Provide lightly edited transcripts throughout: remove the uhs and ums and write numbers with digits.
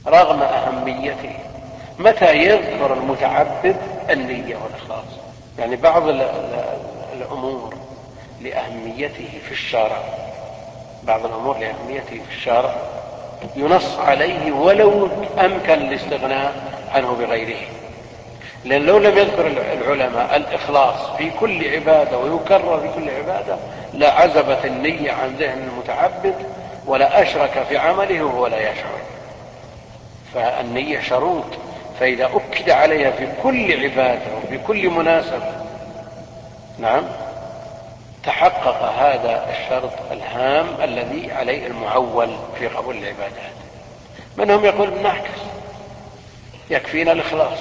رغم أهميته. متى يذكر المتعبد النية والإخلاص؟ يعني بعض الأمور لأهميته في الشرع، بعض الأمور لأهميته في الشرع ينص عليه ولو أمكن الاستغناء عنه بغيره. لأن لو لم يذكر العلماء الإخلاص في كل عبادة ويكرر في كل عبادة لعزبت النية عن ذهن المتعبد ولا أشرك في عمله وهو لا يشعر. فالنية شروط، فإذا أكد عليها في كل عبادة وفي كل مناسبة نعم تحقق هذا الشرط الهام الذي عليه المعول في قبول العبادات. منهم يقول بنعكس، يكفينا الإخلاص،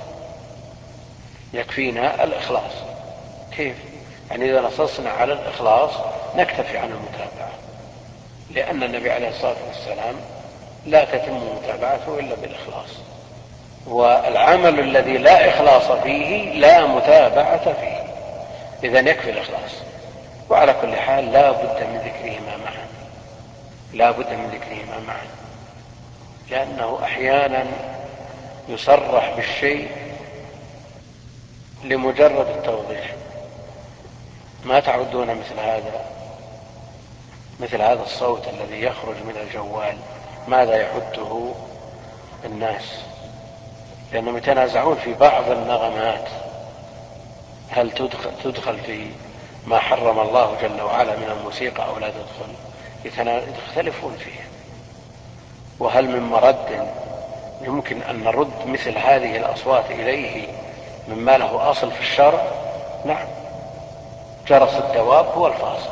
يكفينا الإخلاص. كيف؟ يعني إذا نصصنا على الإخلاص نكتفي عن المتابعة، لأن النبي عليه الصلاة والسلام لا تتم متابعته إلا بالإخلاص، والعمل الذي لا إخلاص فيه لا متابعة فيه، إذن يكفي الإخلاص. وعلى كل حال لا بد من ذكرهما معا، لا بد من ذكرهما معا، لأنه أحيانا يصرح بالشيء لمجرد التوضيح. ما تعدون مثل هذا الصوت الذي يخرج من الجوال ماذا يعده الناس؟ لأنهم يتنازعون في بعض النغمات هل تدخل في ما حرم الله جل وعلا من الموسيقى أو لا تدخل، يختلفون فيه. وهل من مرد يمكن أن نرد مثل هذه الأصوات إليه مما له أصل في الشرع؟ نعم، جرس الدواب هو الفاصل،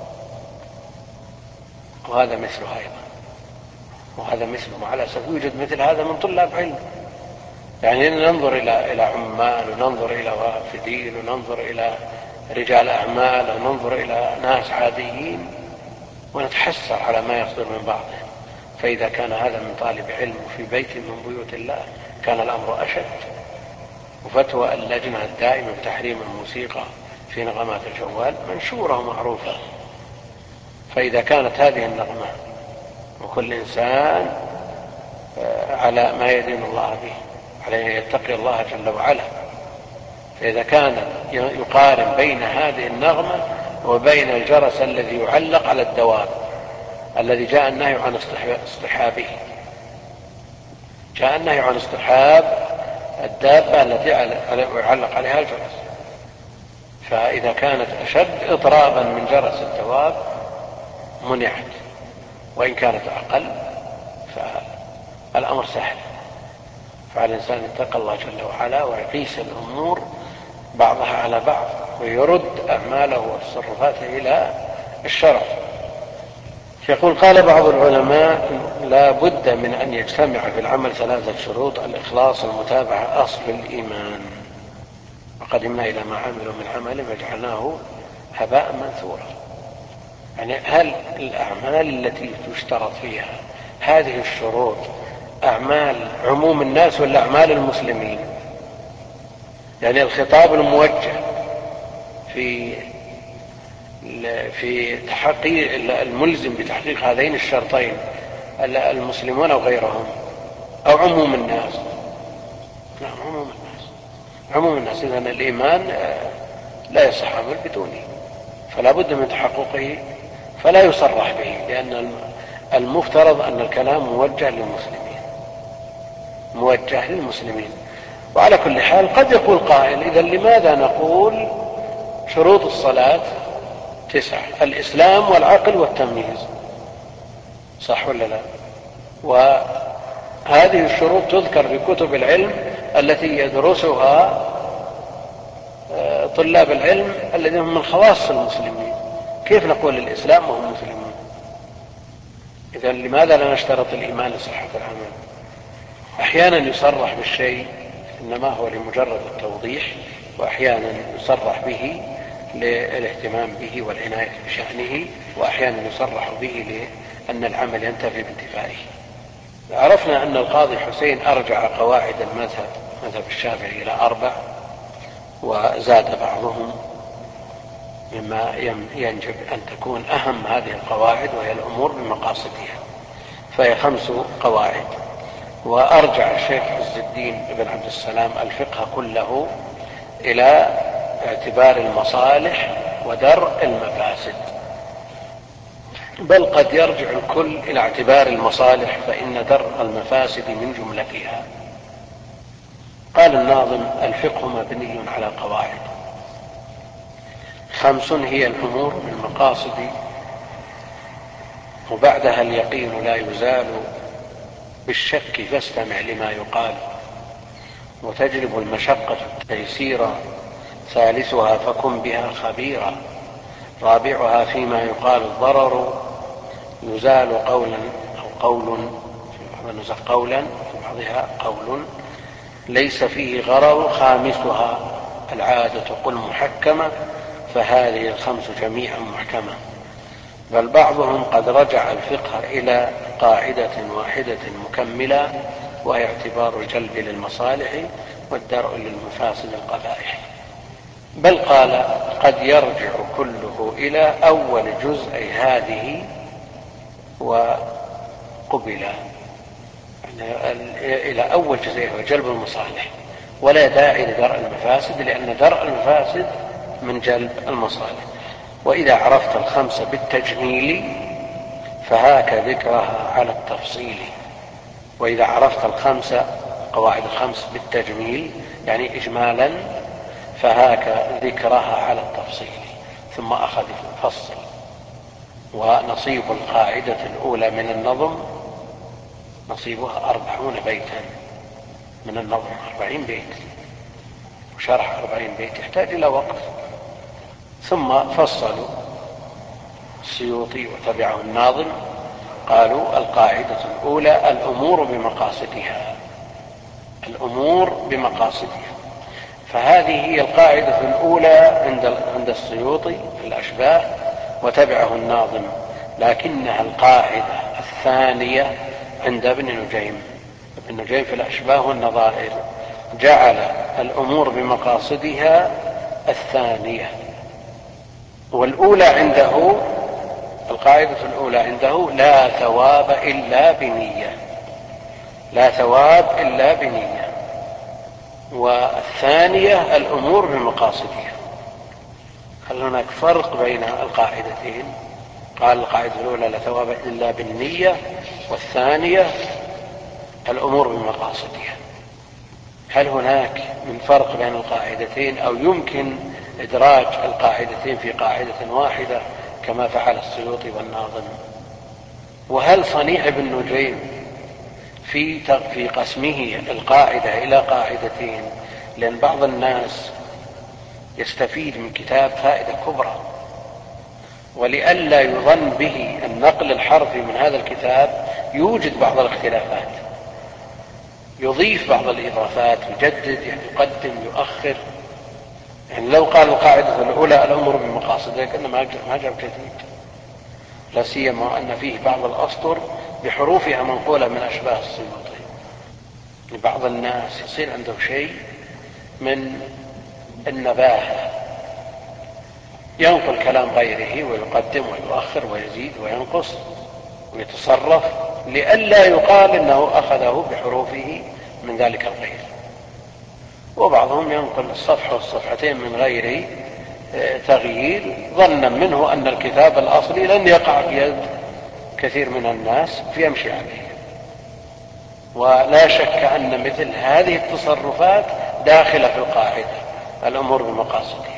وهذا مثله أيضا، وهذا مثله. على سبيل يوجد مثل هذا من طلاب علم، يعني ننظر إلى عمال وننظر إلى وافدين وننظر إلى رجال أعمال وننظر إلى ناس عاديين ونتحسر على ما يصدر من بعضهم. فإذا كان هذا من طالب علم في بيت من بيوت الله كان الأمر أشد. وفتوى اللجنة الدائمة بتحريم الموسيقى في نغمات الجوال منشورة ومعروفة. فإذا كانت هذه النغمة وكل إنسان على ما يدين الله به عليه يتقي الله جل وعلا، فإذا كان يقارن بين هذه النغمة وبين الجرس الذي يعلق على الدواب الذي جاء النهي عن اصطحابه، جاء النهي عن اصطحاب الدابة التي يعلق عليها الجرس، فإذا كانت أشد إضرابا من جرس الدواب منعت، وإن كانت أقل فالأمر سهل. فعلى الإنسان يتقى الله جل وعلا ويقيس الأمور بعضها على بعض ويرد أعماله وتصرفاته إلى الشرع. يقول قال بعض العلماء لا بد من أن يجتمع في العمل 3 شروط: الإخلاص، المتابعة، أصل الإيمان. وقدمنا إلى ما عملوا من عمل فجعلناه هباء منثورا. يعني هل الأعمال التي تشترط فيها هذه الشروط أعمال عموم الناس ولا أعمال المسلمين؟ يعني الخطاب الموجه في تحقيق الملزم بتحقيق هذين الشرطين المسلمون أو غيرهم أو عموم الناس؟ نعم، عموم الناس. إذن الإيمان لا يصح عمل بدونه، فلا بد من تحققه، فلا يصرح به، لأن المفترض أن الكلام موجه للمسلمين. وعلى كل حال قد يقول قائل إذن لماذا نقول شروط الصلاة 9؟ الإسلام والعقل والتمييز، صح ولا لا؟ وهذه الشروط تذكر في كتب العلم التي يدرسها طلاب العلم الذين هم من خواص المسلمين. كيف نقول الإسلام وهم مسلمون؟ إذن لماذا لا نشترط الإيمان لصحة العمل؟ أحيانا يصرح بالشيء إنما هو لمجرد التوضيح، وأحيانا يصرح به للاهتمام به والعناية بشأنه، وأحيانا يصرح به لأن العمل ينتفي بانتفائه. عرفنا أن القاضي حسين أرجع قواعد مذهب الشافعي إلى 4، وزاد بعضهم مما ينجب أن تكون أهم هذه القواعد، وهي الأمور بمقاصدها، فهي 5 قواعد. وأرجع الشيخ عز الدين بن عبد السلام الفقه كله إلى اعتبار المصالح ودرء المفاسد، بل قد يرجع الكل إلى اعتبار المصالح، فإن درء المفاسد من جملتها. قال الناظم: الفقه مبني على قواعد 5 هي الأمور بالمقاصد، وبعدها اليقين لا يزال، بالشك فاستمع لما يقال، وتجلب المشقة التيسير، ثالثها فكن بها خبيرا، رابعها فيما يقال الضرر، يزال قولا أو قول، في بعض النسخ قولا، في بعضها قول ليس فيه غرر، خامسها العادة قل محكمة، فهذه 5 جميعا محكمة. بل بعضهم قد رجع الفقه إلى قاعدة واحدة مكملة، وهي اعتبار الجلب للمصالح والدرء للمفاسد القبائح. بل قال: قد يرجع كله إلى أول جزء هذه وقبل، إلى أول جزء هو جلب المصالح، ولا داعي لدرء المفاسد، لأن درء المفاسد من جلب المصالح. وإذا عرفت 5 بالتجميل فهاك ذكرها على التفصيل. وإذا عرفت 5 قواعد 5 بالتجميل يعني إجمالا، فهاك ذكرها على التفصيل. ثم أخذ فصل: ونصيب القاعدة الأولى من النظم نصيبها 40 بيتا من النظم، 40 بيت، وشرح 40 بيت يحتاج إلى وقت. ثم فصلوا السيوطي وتبعه الناظم، قالوا: القاعدة الأولى الأمور بمقاصدها، الأمور بمقاصدها، فهذه هي القاعدة الأولى عند السيوطي في الأشباه وتبعه الناظم، لكنها القاعدة الثانية عند ابن نجيم. ابن نجيم في الأشباه والنظائر جعل الأمور بمقاصدها الثانية، والأولى عنده، القاعدة الأولى عنده: لا ثواب إلا بنية، لا ثواب إلا بنية. والثانية الأمور بمقاصدها. هل هناك فرق بين القاعدتين؟ قال: القاعدة الأولى لا ثواب إلا بالنية، والثانية الأمور بمقاصدها. هل هناك من فرق بين القاعدتين، أو يمكن إدراج القاعدتين في قاعدة واحدة كما فعل السيوطي والناظم؟ وهل صنيع ابن نجيم في قسمه القاعدة إلى قاعدتين؟ لأن بعض الناس يستفيد من كتاب فائدة كبرى، ولئلا يظن به النقل الحرفي من هذا الكتاب يوجد بعض الاختلافات، يضيف بعض الإضافات، يجدد، يقدم، يؤخر. يعني لو قال القاعدة الأولى الأمر بمقاصدها كأنه ما جاب جديد، لا سيما أن فيه بعض الأسطر بحروفها منقولة من أشباه السيوطي. لبعض الناس يصير عنده شيء من النباهة، ينقل كلام غيره ويقدم ويؤخر ويزيد وينقص ويتصرف، لئلا يقال إنه أخذه بحروفه من ذلك الغير. وبعضهم ينقل الصفحة والصفحتين من غير تغيير، ظنا منه أن الكتاب الأصلي لن يقع بيد كثير من الناس فيمشي عليه. ولا شك أن مثل هذه التصرفات داخلة في القاعدة الأمور بمقاصدها.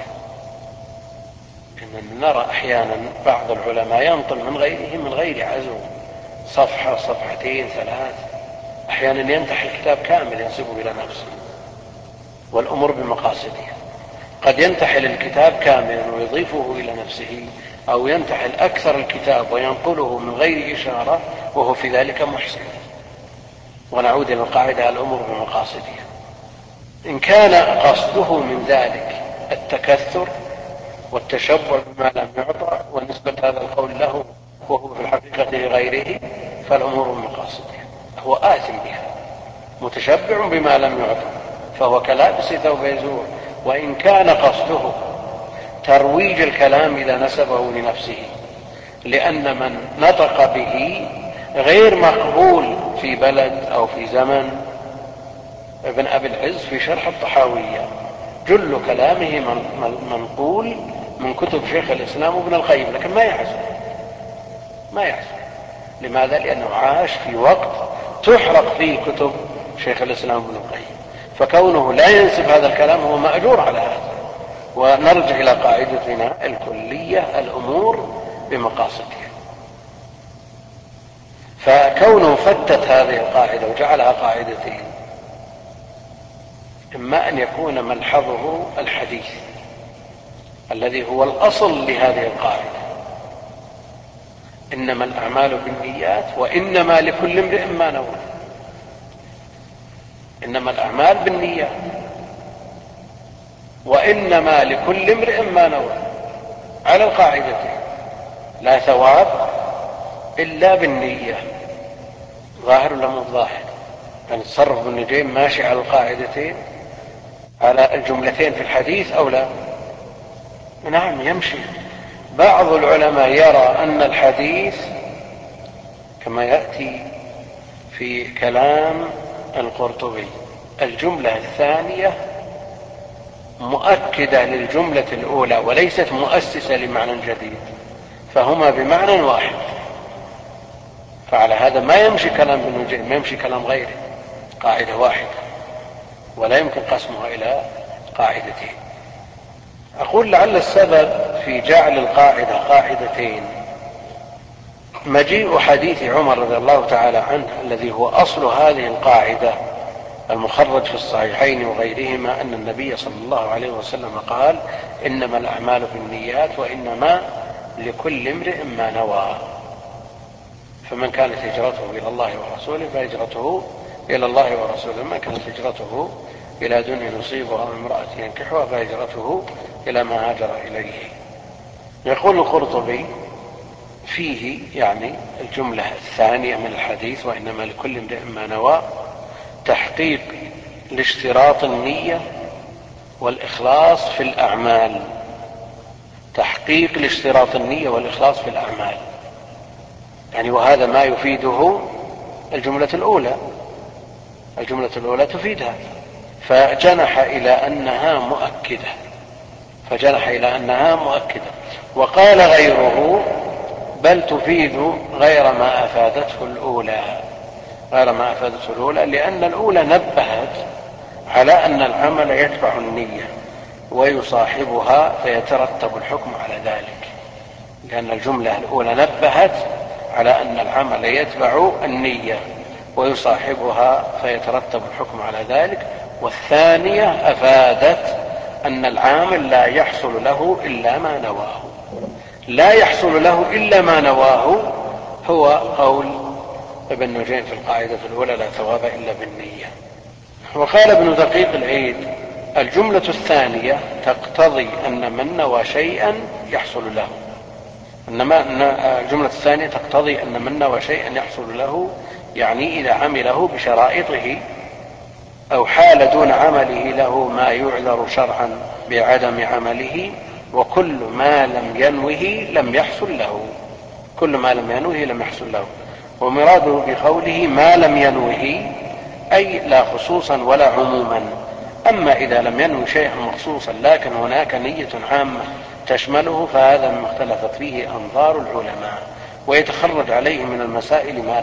إننا نرى أحيانا بعض العلماء ينقل من غيره من غير عزو، صفحة، صفحتين، 3، أحيانا ينتحي الكتاب كامل ينسبه إلى نفسه. والأمور بمقاصدها قد ينتحل الكتاب كاملا ويضيفه إلى نفسه، أو ينتحل أكثر الكتاب وينقله من غير إشارة وهو في ذلك محسن. ونعود إلى القاعدة الأمور بمقاصدها. إن كان قصده من ذلك التكثر والتشبع بما لم يعطى ونسبة هذا القول له وهو في الحقيقة لغيره، فالأمور بمقاصدها، هو آثم بها، متشبع بما لم يعطى، فهو كلابس ثوب يزور. وإن كان قصده ترويج الكلام إذا نسبه لنفسه، لأن من نطق به غير مقبول في بلد أو في زمن ابن أبي العز في شرح الطحاوية جل كلامه منقول من كتب شيخ الإسلام وابن القيم، لكن ما يحصل. لماذا؟ لأنه عاش في وقت تحرق فيه كتب شيخ الإسلام وابن القيم، فكونه لا ينسب هذا الكلام هو مأجور على هذا. ونرجع إلى قاعدتنا الكلية: الأمور بمقاصدها. فكونه فتت هذه القاعدة وجعلها قاعدتين، إما أن يكون ملحظه الحديث الذي هو الأصل لهذه القاعدة: إنما الأعمال بالنيات وإنما لكل امرئ ما نوى. إنما الأعمال بالنيات وإنما لكل امرئ ما نوى، على القاعدتين: لا ثواب إلا بالنية. ظاهر ولا مو ظاهر؟ يعني تصرف ابن نجيم ماشي على القاعدتين، على الجملتين في الحديث أو لا؟ نعم يمشي. بعض العلماء يرى أن الحديث كما يأتي في كلام القرطبي: الجملة الثانية مؤكدة للجملة الأولى وليست مؤسسة لمعنى جديد، فهما بمعنى واحد. فعلى هذا ما يمشي كلام ابن نجيم، ما يمشي كلام غيره، قاعدة واحدة ولا يمكن قسمها إلى قاعدتين. أقول لعل السبب في جعل القاعدة قاعدتين مجيء حديث عمر رضي الله تعالى عنه الذي هو أصل هذه القاعدة المخرج في الصحيحين وغيرهما، أن النبي صلى الله عليه وسلم قال: إنما الأعمال بالنيات وإنما لكل امرئ ما نوى. فمن كانت هجرته إلى الله ورسوله فهجرته إلى الله ورسوله، من كانت هجرته إلى دنيا نصيبها أو امرأة ينكحها فهجرته إلى ما هاجر إليه. يقول القرطبي فيه يعني الجملة الثانية من الحديث: وإنما لكل امرئ ما نوى، تحقيق لاشتراط النية والإخلاص في الأعمال. تحقيق لاشتراط النية والإخلاص في الأعمال يعني، وهذا ما يفيده الجملة الأولى. الجملة الأولى تفيد هذا، فجنح إلى أنها مؤكدة. وقال غيره: بل تفيد غير ما أفادته الأولى، لأن الأولى نبهت على أن العمل يتبع النية ويصاحبها فيترتب الحكم على ذلك. لأن الجملة الأولى نبهت على أن العمل يتبع النية ويصاحبها فيترتب الحكم على ذلك. والثانية أفادت أن العامل لا يحصل له إلا ما نواه. لا يحصل له إلا ما نواه هو قول ابن نجيم في القاعدة الأولى: لا ثواب إلا بالنية. وقال ابن دقيق العيد: الجملة الثانية تقتضي أن من نوى شيئا يحصل له. الجملة الثانية تقتضي أن من نوى شيئا يحصل له، يعني إذا عمله بشرائطه أو حال دون عمله له ما يعذر شرعا بعدم عمله، وكل ما لم ينوه لم يحصل له. ومراده بقوله ما لم ينوه أي لا خصوصا ولا عموما. أما إذا لم ينوي شيئا مخصوصا لكن هناك نية عامة تشمله فهذا مما اختلفت فيه أنظار العلماء، ويتخرج عليه من المسائل ما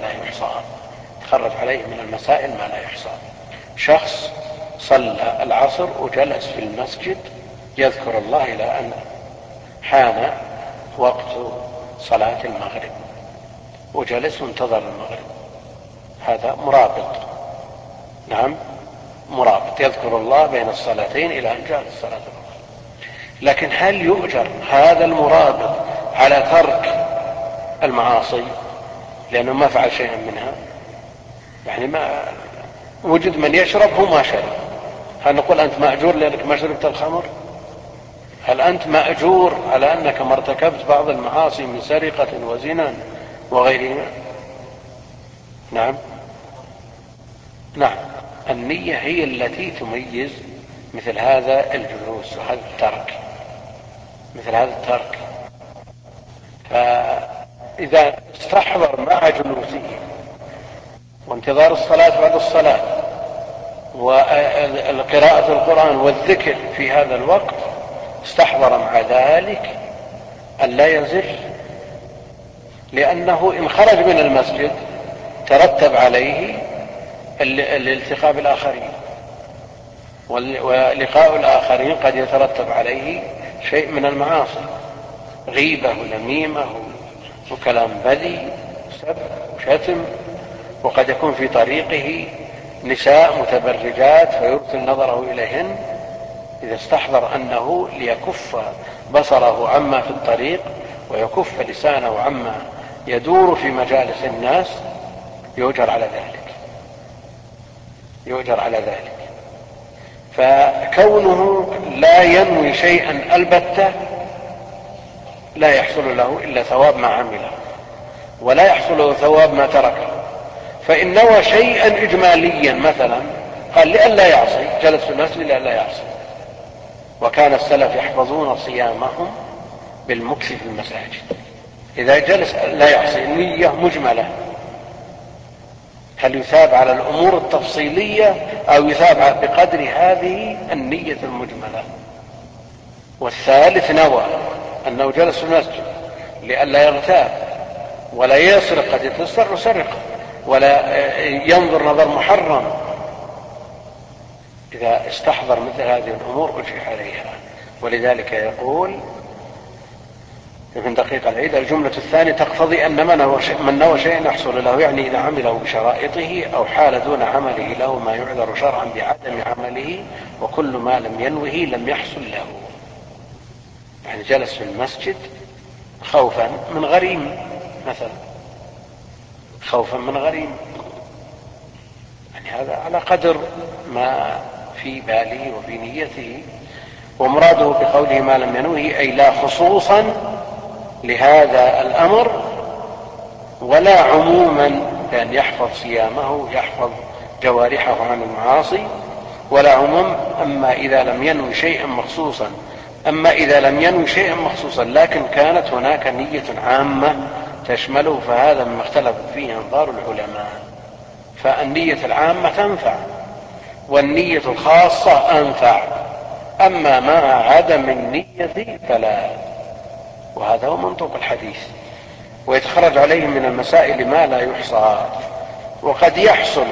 لا يحصى. شخص صلى العصر وجلس في المسجد يذكر الله إلى أن حان وقت صلاة المغرب، وجلس وانتظر المغرب، هذا مرابط. نعم مرابط، يذكر الله بين الصلاتين إلى أن جاءت الصلاة الأخرى. لكن هل يؤجر هذا المرابط على ترك المعاصي لأنه ما فعل شيئا منها؟ يعني ما وجد من يشرب هو ما شرب، هل نقول أنت مأجور لأنك ما شربت الخمر؟ هل أنت مأجور على أنك ما ارتكبت بعض المعاصي من سرقة وزنا وغيرهما؟ نعم. النية هي التي تميز مثل هذا الجلوس وهذا الترك، فإذا استحضر مع جلوسه وانتظار الصلاة بعد الصلاة وقراءة القرآن والذكر في هذا الوقت، استحضر مع ذلك أن لا يزل، لأنه إن خرج من المسجد ترتب عليه الالتقاء بالآخرين، ولقاء الآخرين قد يترتب عليه شيء من المعاصي، غيبة ونميمة وكلام بذيء وسب وشتم، وقد يكون في طريقه نساء متبرجات فيرسل نظره إليهن. إذا استحضر أنه ليكف بصره عما في الطريق ويكف لسانه عما يدور في مجالس الناس، يؤجر على ذلك. فكونه لا ينوي شيئا البتة لا يحصل له إلا ثواب ما عمله، ولا يحصل له ثواب ما تركه. فإن نوى شيئا إجماليا مثلا، قال لئلا يعصي، جلس في المسجد لئلا يعصي. وكان السلف يحفظون صيامهم بالمكث في المساجد. إذا جلس لا يعصي، النية مجملة، هل يثاب على الأمور التفصيلية أو يثاب بقدر هذه النية المجملة؟ والثالث نوى أنه جلس في المسجد لئلا يغتاب ولا يسرق، قد يسرق ولا ينظر نظر محرم. إذا استحضر مثل هذه الأمور أجري عليها. ولذلك يقول ابن دقيق العيد: الجملة الثانية تقتضي أن من نوى شيئا يحصل له، يعني إذا عمله بشرائطه أو حال دون عمله له ما يعذر شرعا بعدم عمله، وكل ما لم ينوه لم يحصل له. يعني جلس في المسجد خوفا من غريم مثلا، خوفا من غريم، يعني هذا على قدر ما في باله وفي نيته. ومراده بقوله ما لم ينوه أي لا خصوصا لهذا الأمر ولا عموما، بأن يحفظ صيامه يحفظ جوارحه عن المعاصي، ولا عموم. أما إذا لم ينوي شيئا مخصوصا لكن كانت هناك نية عامة تشمله، فهذا مما اختلف فيه أنظار العلماء. فالنية العامة تنفع والنية الخاصة أنفع، أما مع عدم النية فلا. وهذا هو منطق الحديث. ويتخرج عليه من المسائل ما لا يحصى. وقد يحصل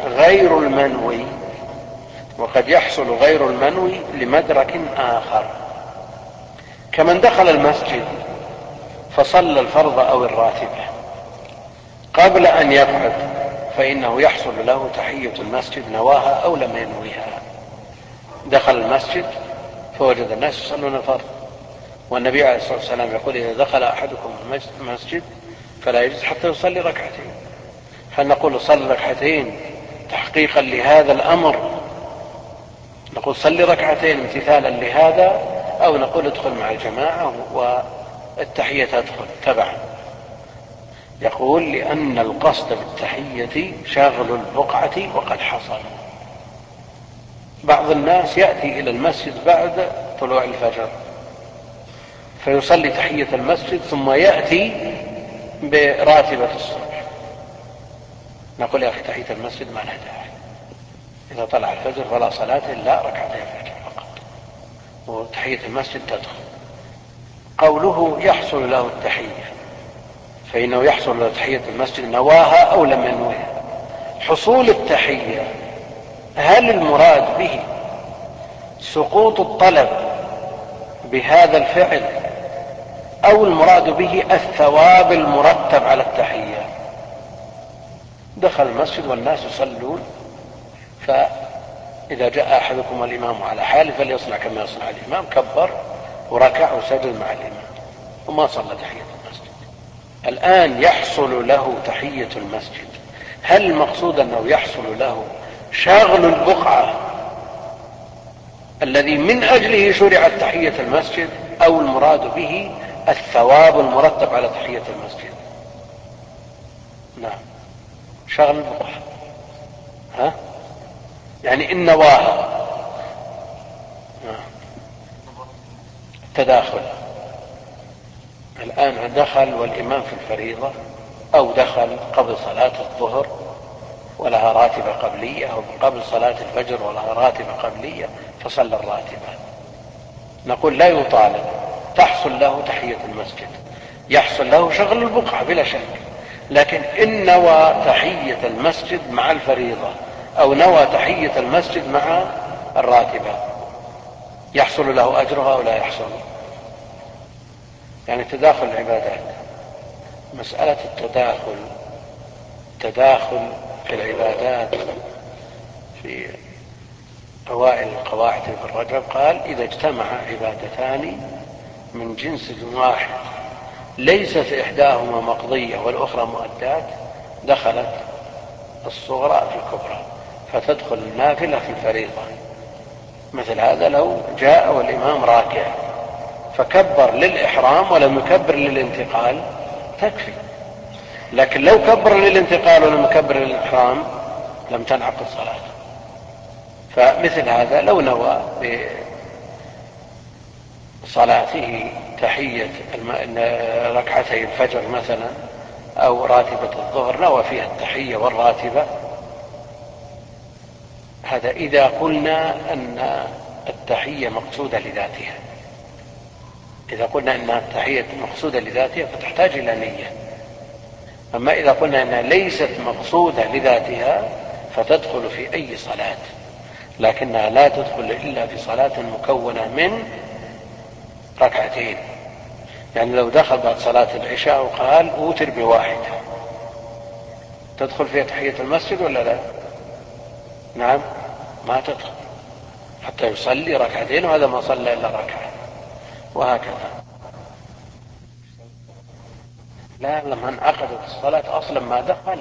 غير المنوي لمدرك آخر، كمن دخل المسجد فصلى الفرض أو الراتبة قبل أن يقعد، فإنه يحصل له تحية المسجد نواها أو لم ينويها. دخل المسجد فوجد الناس يصلون الفرض، والنبي عليه الصلاة والسلام يقول: إذا دخل أحدكم المسجد فلا يجلس حتى يصلي ركعتين. هل نقول صلي ركعتين تحقيقا لهذا الأمر، نقول صلي ركعتين امتثالا لهذا، أو نقول ادخل مع الجماعة والتحية تدخل تبعا؟ يقول: لأن القصد بالتحية شغل البقعة وقد حصل. بعض الناس يأتي إلى المسجد بعد طلوع الفجر فيصلي تحية المسجد ثم يأتي براتبة الصبح. نقول: يا أخي تحية المسجد ما لها داعي، إذا طلع الفجر فلا صلاة إلا ركعتي الفجر فقط، وتحية المسجد تدخل. قوله يحصل له التحية، فإنه يحصل له تحية المسجد نواها أو لم ينوها. حصول التحية هل المراد به سقوط الطلب بهذا الفعل، أو المراد به الثواب المرتب على التحية؟ دخل المسجد والناس يصلون، فإذا جاء أحدكم والإمام على حاله فليصنع كما يصنع الإمام، كبر وركع وسجد مع الإمام وما صلى تحية المسجد. الآن يحصل له تحية المسجد، هل المقصود أنه يحصل له شغل البقعة الذي من أجله شرعت تحية المسجد، أو المراد به الثواب المرتب على تحية المسجد؟ نعم، شغل البقعة، يعني إن نواها تداخل. الآن دخل والإمام في الفريضة، أو دخل قبل صلاة الظهر ولها راتبة قبلية، أو قبل صلاة الفجر ولها راتبة قبلية فصلى الراتبة، نقول لا يطالب، تحصل له تحية المسجد، يحصل له شغل البقعة بلا شك، لكن إن نوى تحية المسجد مع الفريضة أو نوى تحية المسجد مع الراتبة يحصل له أجرها أو لا يحصل؟ يعني تداخل العبادات، مسألة التداخل في العبادات في أوائل القواعد ابن رجب قال: إذا اجتمع عبادتان من جنس واحد ليست إحداهما مقضية والأخرى مؤدات دخلت الصغرى في الكبرى، فتدخل النافلة في الفريضة. مثل هذا لو جاء والإمام راكع فكبر للإحرام ولم يكبر للانتقال تكفي، لكن لو كبر للانتقال ولم يكبر للإحرام لم تنعقد صلاته. فمثل هذا لو نوى بصلاته تحية ركعتي الفجر مثلا أو راتبة الظهر، نوى فيها التحية والراتبة، هذا إذا قلنا أن التحية مقصودة لذاتها. إذا قلنا أن التحية مقصودة لذاتها فتحتاج إلى نية. أما إذا قلنا أنها ليست مقصودة لذاتها فتدخل في أي صلاة، لكنها لا تدخل إلا في صلاة مكونة من ركعتين. يعني لو دخل بعد صلاة العشاء وقال أوتر بواحدة تدخل فيها تحية المسجد ولا لا؟ نعم، ما تدخل حتى يصلي ركعتين، وهذا ما صلى إلا ركعة، وهكذا. لا، لما انعقدت الصلاة أصلا ما دخل.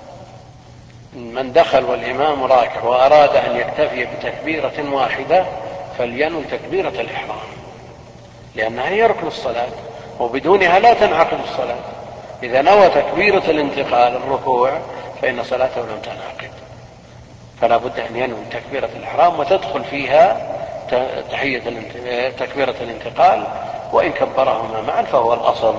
من دخل والإمام راكع وأراد أن يكتفي بتكبيرة واحدة فلينوي تكبيرة الإحرام، لأنها هي ركن الصلاة وبدونها لا تنعقد الصلاة. إذا نوى تكبيرة الانتقال الركوع فإن صلاته لم تنعقد، فلا بد أن ينوي تكبيرة الإحرام وتدخل فيها تكبيرة الانتقال، وإن كبرهما معا فهو الأصل.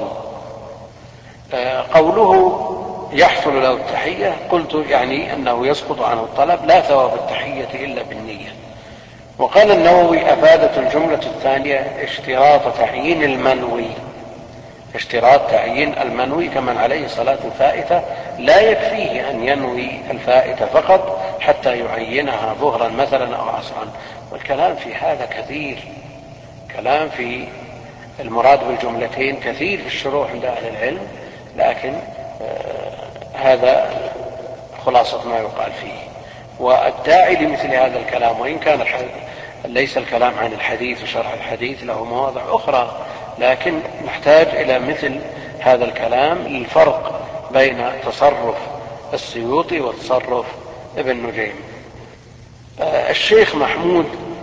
قوله يحصل له التحية قلت يعني أنه يسقط عنه الطلب، لا ثواب التحية إلا بالنية. وقال النووي: أفادت الجملة الثانية اشتراط تعيين المنوي، اشتراط تعيين المنوي كمن عليه صلاة فائتة لا يكفيه أن ينوي الفائتة فقط حتى يعينها ظهرا مثلا أو عصرا. والكلام في هذا كثير، كلام في المراد بالجملتين كثير في الشروح عند أهل العلم، لكن هذا خلاصة ما يقال فيه. والداعي لمثل هذا الكلام، وإن كان ليس الكلام عن الحديث وشرح الحديث، له مواضع أخرى، لكن نحتاج إلى مثل هذا الكلام للفرق بين تصرف السيوطي وتصرف ابن نجيم. الشيخ محمود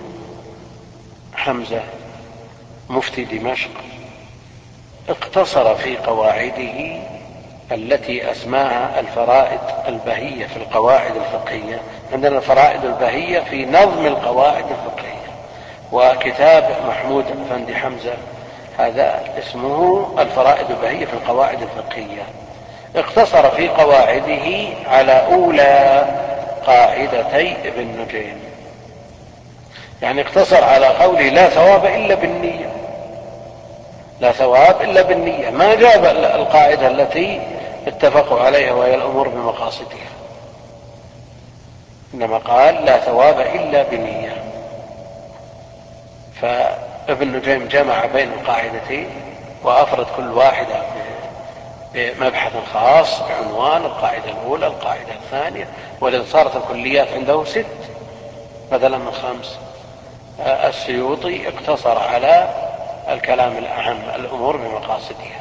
حمزة مفتي دمشق اقتصر في قواعده التي أسماها الفرائد البهية في القواعد الفقهية. عندنا الفرائد البهية في نظم القواعد الفقهية، وكتاب محمود أفندي حمزة هذا اسمه الفرائد البهية في القواعد الفقهية. اقتصر في قواعده على أولى قاعدتي ابن نجيم، يعني اقتصر على قوله لا ثواب إلا بالنية، لا ثواب إلا بالنية، ما جاب القاعدة التي اتفقوا عليها وهي الأمور بمقاصدها، إنما قال لا ثواب إلا بنية. فابن نجيم جمع بين القاعدتين وأفرد كل واحدة بمبحث خاص بعنوان القاعدة الأولى القاعدة الثانية، ولذا صارت الكليات عنده 6 بدلا من 5. السيوطي اقتصر على الكلام الأهم الأمور بمقاصدها،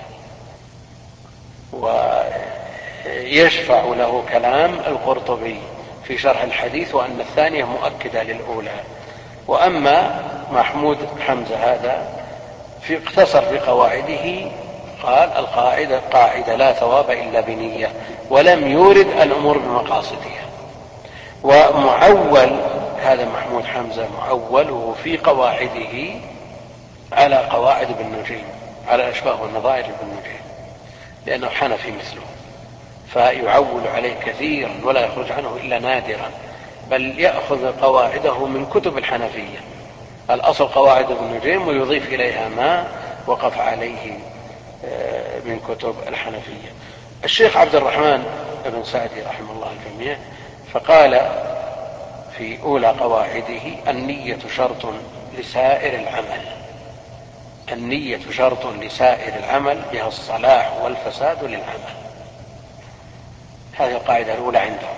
ويشفع له كلام القرطبي في شرح الحديث وأن الثانية مؤكدة للأولى. وأما محمود حمزة هذا اقتصر في قواعده قال القاعدة قاعدة لا ثواب إلا بنية، ولم يورد الأمور بمقاصدها. ومعول هذا محمود حمزة معوله في قواعده على قواعد ابن نجيم، على الأشباه والنظائر ابن نجيم، لأنه حنفي مثله، فيعول عليه كثيرا ولا يخرج عنه إلا نادرا، بل يأخذ قواعده من كتب الحنفية، الأصل قواعد ابن نجيم ويضيف إليها ما وقف عليه من كتب الحنفية. الشيخ عبد الرحمن بن سعدي رحمه الله الجميع فقال في أولى قواعده: النية شرط لسائر العمل، النية شرط لسائر العمل بها الصلاح والفساد للعمل. هذه القاعدة الأولى عندهم،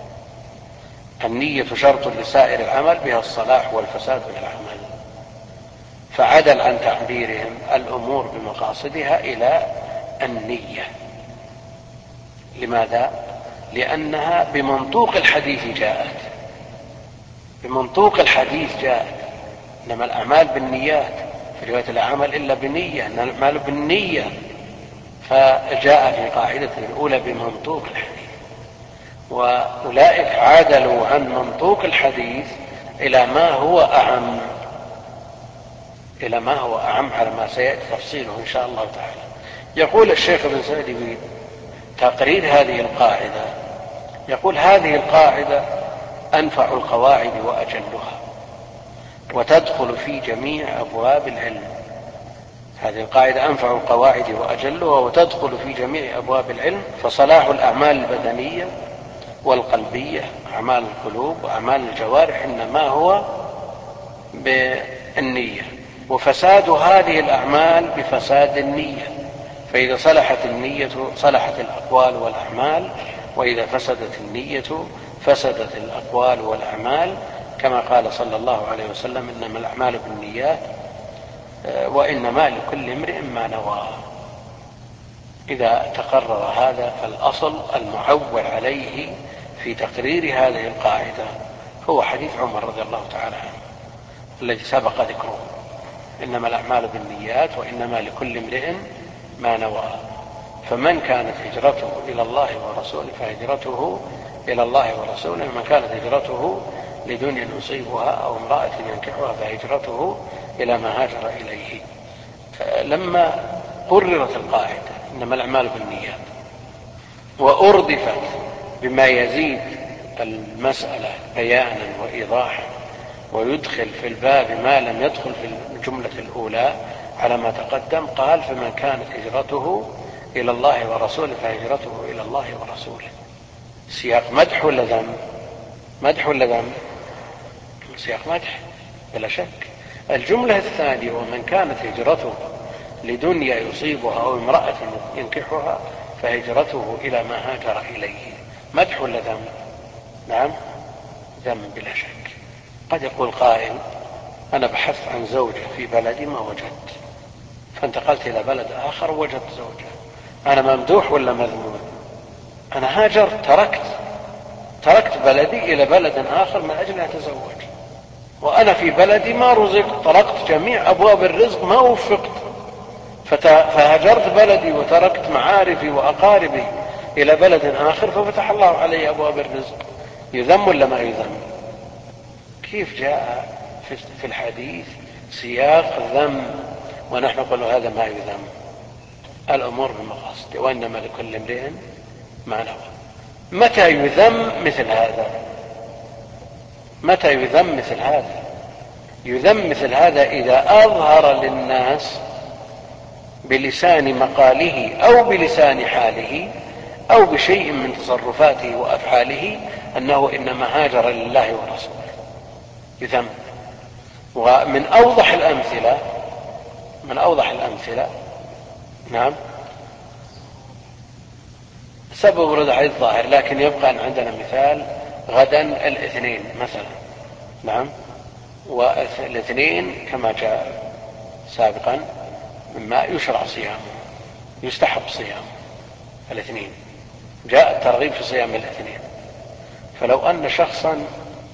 النية شرط لسائر العمل بها الصلاح والفساد للعمل. فعدل عن تعبيرهم الأمور بمقاصدها إلى النية. لماذا؟ لأنها بمنطوق الحديث جاءت، بمنطوق الحديث جاءت. إنما الأعمال بالنيات، في رواية العمل إلا بنية، إن الأعمال بالنية. فجاء في قاعدته الأولى بمنطوق الحديث، وأولئك عادلوا عن منطوق الحديث إلى ما هو أعم، إلى ما هو أعم على ما سيأتي تفصيله إن شاء الله تعالى. يقول الشيخ ابن سعدي بتقرير هذه القاعدة، يقول: هذه القاعدة أنفع القواعد وأجلها، وتدخل في جميع أبواب العلم. هذه القاعدة أنفع القواعد وأجلها وتدخل في جميع أبواب العلم. فصلاح الأعمال البدنية والقلبية، أعمال القلوب وأعمال الجوارح، إنما هو بالنية، وفساد هذه الأعمال بفساد النية. فإذا صلحت النية صلحت الأقوال والأعمال، وإذا فسدت النية فسدت الأقوال والأعمال، كما قال صلى الله عليه وسلم: إنما الأعمال بالنيات وإنما لكل امرئ ما نوى. إذا تقرر هذا فالأصل المعول عليه في تقرير هذه القاعدة هو حديث عمر رضي الله تعالى عنه الذي سبق ذكره: إنما الأعمال بالنيات وإنما لكل امرئ ما نوى. فمن كانت هجرته إلى الله ورسوله فهجرته إلى الله ورسوله، ومن كانت هجرته لدنيا يصيبها أو امرأة ينكحها فهجرته إلى ما هاجر إليه. لما قررت القاعدة إنما الأعمال بالنيات وأردفت بما يزيد المسألة بيانا وإيضاحا ويدخل في الباب ما لم يدخل في الجملة الأولى على ما تقدم، قال: فمن كانت هجرته إلى الله ورسوله فهجرته إلى الله ورسوله. سياق مدح ولا ذم؟ مدح ولا ذم؟ سياق مدح بلا شك. الجملة الثانية: ومن كانت هجرته لدنيا يصيبها أو امرأة ينكحها فهجرته إلى ما هاجر إليه. مدح ولا ذم؟ نعم ذم بلا شك. قد يقول قائل: أنا بحثت عن زوجة في بلدي ما وجدت، فانتقلت إلى بلد آخر ووجدت زوجة، أنا ممدوح ولا مذموم؟ أنا هاجرت، تركت بلدي إلى بلد آخر من أجل أن أتزوج، وأنا في بلدي ما رزقت، طرقت جميع أبواب الرزق ما وفقت، فهجرت بلدي وتركت معارفي وأقاربي إلى بلد آخر ففتح الله علي أبواب الرزق. يذم ولا ما يذم؟ كيف جاء في الحديث سياق ذم ونحن نقول هذا ما يذم؟ الأمور بالمقاصد وإنما لكل امرئ ما نوى. متى يذم مثل هذا؟ متى يذم مثل هذا؟ يذم مثل هذا إذا أظهر للناس بلسان مقاله أو بلسان حاله أو بشيء من تصرفاته وأفعاله أنه إنما هاجر لله ورسوله، يذم. ومن أوضح الأمثلة نعم سبب ورد عليه الظاهر، لكن يبقى أن عندنا مثال: غدا الاثنين مثلا، نعم، والاثنين كما جاء سابقا مما يشرع صيامه، يستحب صيامه الاثنين، جاء الترغيب في صيام الاثنين. فلو أن شخصا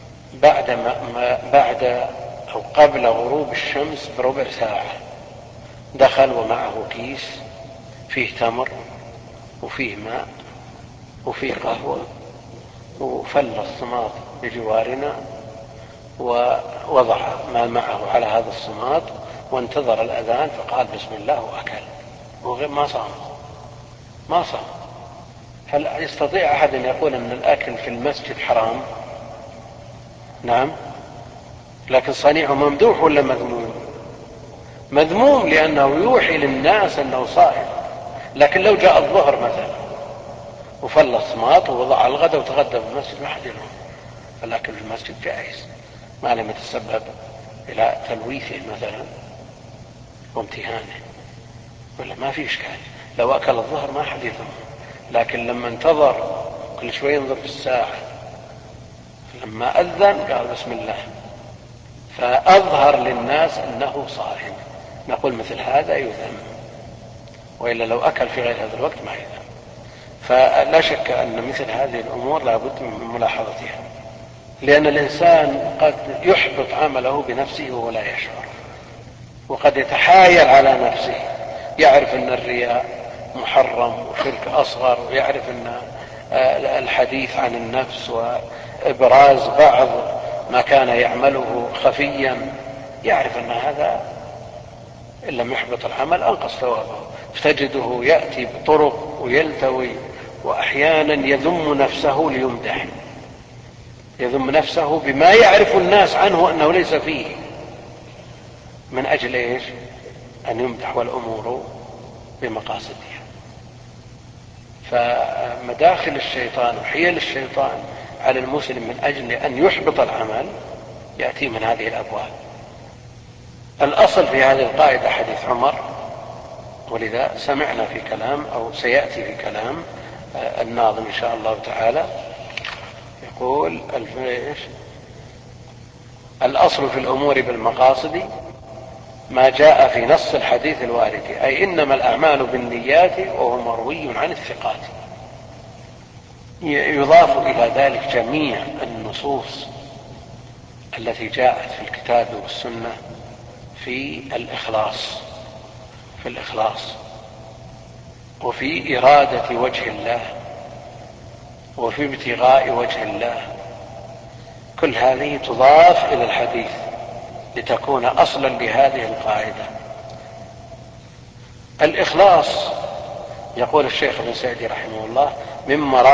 بعد أو قبل غروب الشمس بربع ساعة دخل ومعه كيس فيه تمر وفيه ماء وفيه قهوة وفل الصماط بجوارنا ووضع ما معه على هذا الصماط وانتظر الأذان فقال بسم الله وأكل، وغير ما صام. هل يستطيع أحد أن يقول أن الأكل في المسجد حرام؟ نعم، لكن صنيعه ممدوح ولا مذموم؟ مذموم، لأنه يوحي للناس أنه صائم. لكن لو جاء الظهر مثلا وفلص ماط ووضع الغداء وتغدى في المسجد ما حد يلوم، فالأكل في المسجد جائز ما لم يتسبب إلى تلويثه مثلا وامتهانه، ولا ما في إشكال. لو أكل الظهر ما حد يذمه، لكن لما انتظر كل شوي ينظر في الساعة، لما أذن قال بسم الله فأظهر للناس أنه صائم، نقول مثل هذا يذم، وإلا لو أكل في غير هذا الوقت ما يذم. فلا شك أن مثل هذه الأمور لا بد من ملاحظتها، لأن الإنسان قد يحبط عمله بنفسه وهو لا يشعر، وقد يتحايل على نفسه، يعرف أن الرياء محرم وشرك أصغر، ويعرف أن الحديث عن النفس وإبراز بعض ما كان يعمله خفيا، يعرف أن هذا إن لم يحبط العمل أنقص ثوابه، فتجده يأتي بطرق ويلتوي، وأحيانا يذم نفسه ليمدح، يذم نفسه بما يعرف الناس عنه أنه ليس فيه، من أجل إيش؟ أن يمدح، والأمور بمقاصدها. فمداخل الشيطان وحيل الشيطان على المسلم من أجل أن يحبط العمل يأتي من هذه الأبواب. الأصل في هذه القاعدة حديث عمر، ولذا سمعنا في كلام أو سيأتي في كلام الناظم إن شاء الله تعالى، يقول الأصل في الأمور بالمقاصد ما جاء في نص الحديث الوارد، أي إنما الأعمال بالنيات وهو مروي عن الثقات. يضاف إلى ذلك جميع النصوص التي جاءت في الكتاب والسنة في الإخلاص وفي إرادة وجه الله وفي ابتغاء وجه الله، كل هذه تضاف إلى الحديث لتكون أصلا لهذه القاعدة. الإخلاص يقول الشيخ ابن سعدي رحمه الله من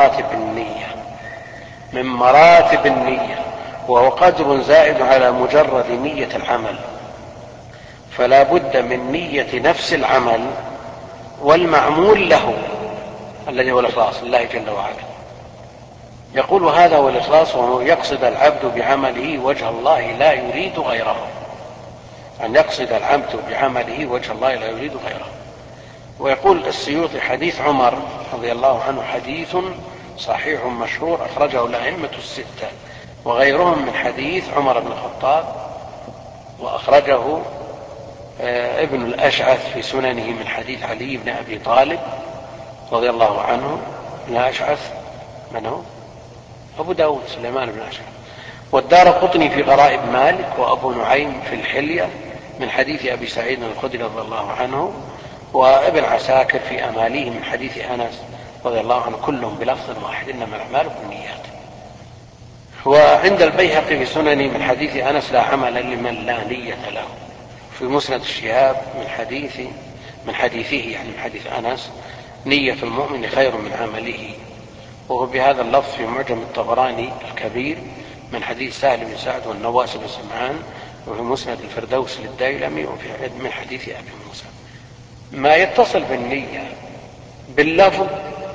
مراتب النية، وهو قدر زائد على مجرد نية العمل، فلا بد من نية نفس العمل والمعمول له الذي هو الإخلاص لله جل وعلا. يقول هذا هو الإخلاص، وهو يقصد العبد بعمله وجه الله لا يريد غيره، أن يقصد العبد بعمله وجه الله لا يريد غيره. ويقول السيوطي حديث عمر رضي الله عنه حديث صحيح مشهور أخرجه الأئمة الستة وغيرهم من حديث عمر بن الخطاب، وأخرجه ابن الأشعث في سننه من حديث علي بن أبي طالب رضي الله عنه. ابن الأشعث من هو؟ أبو داود سليمان بن الأشعث. والدارقطني في غرائب مالك، وأبو نعيم في الحلية من حديث أبي سعيد الخدري رضي الله عنه، وابن عساكر في أماليه من حديث أنس رضي الله عنه، كلهم بلفظ واحد إنما الأعمال بالنيات. وعند البيهقي في سننه من حديث أنس لا عمل لمن لا نية له. في مسند الشهاب من حديثه يعني من حديث أنس نية المؤمن خير من عمله، وهو بهذا اللفظ في معجم الطبراني الكبير من حديث سهل بن سعد والنواس بن سمعان، وفي مسند الفردوس للديلمي، وفي من حديث أبي موسى. ما يتصل بالنية باللفظ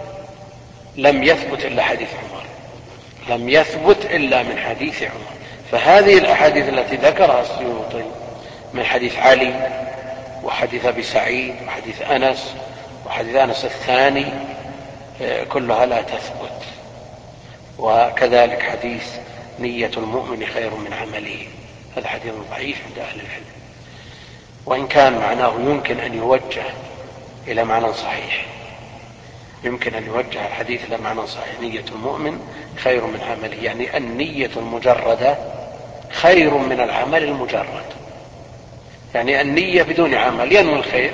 لم يثبت إلا حديث عمر، لم يثبت إلا من حديث عمر. فهذه الأحاديث التي ذكرها السيوطي من حديث علي وحديث أبي سعيد وحديث أنس وحديث أنس الثاني كلها لا تثبت. وكذلك حديث نية المؤمن خير من عمله، هذا حديث ضعيف عند أهل العلم، وإن كان معناه يمكن أن يوجه إلى معنى صحيح، يمكن أن يوجه الحديث إلى معنى صحيح. نية المؤمن خير من عمله، يعني النية المجردة خير من العمل المجرد، يعني النية بدون عمل ينوي الخير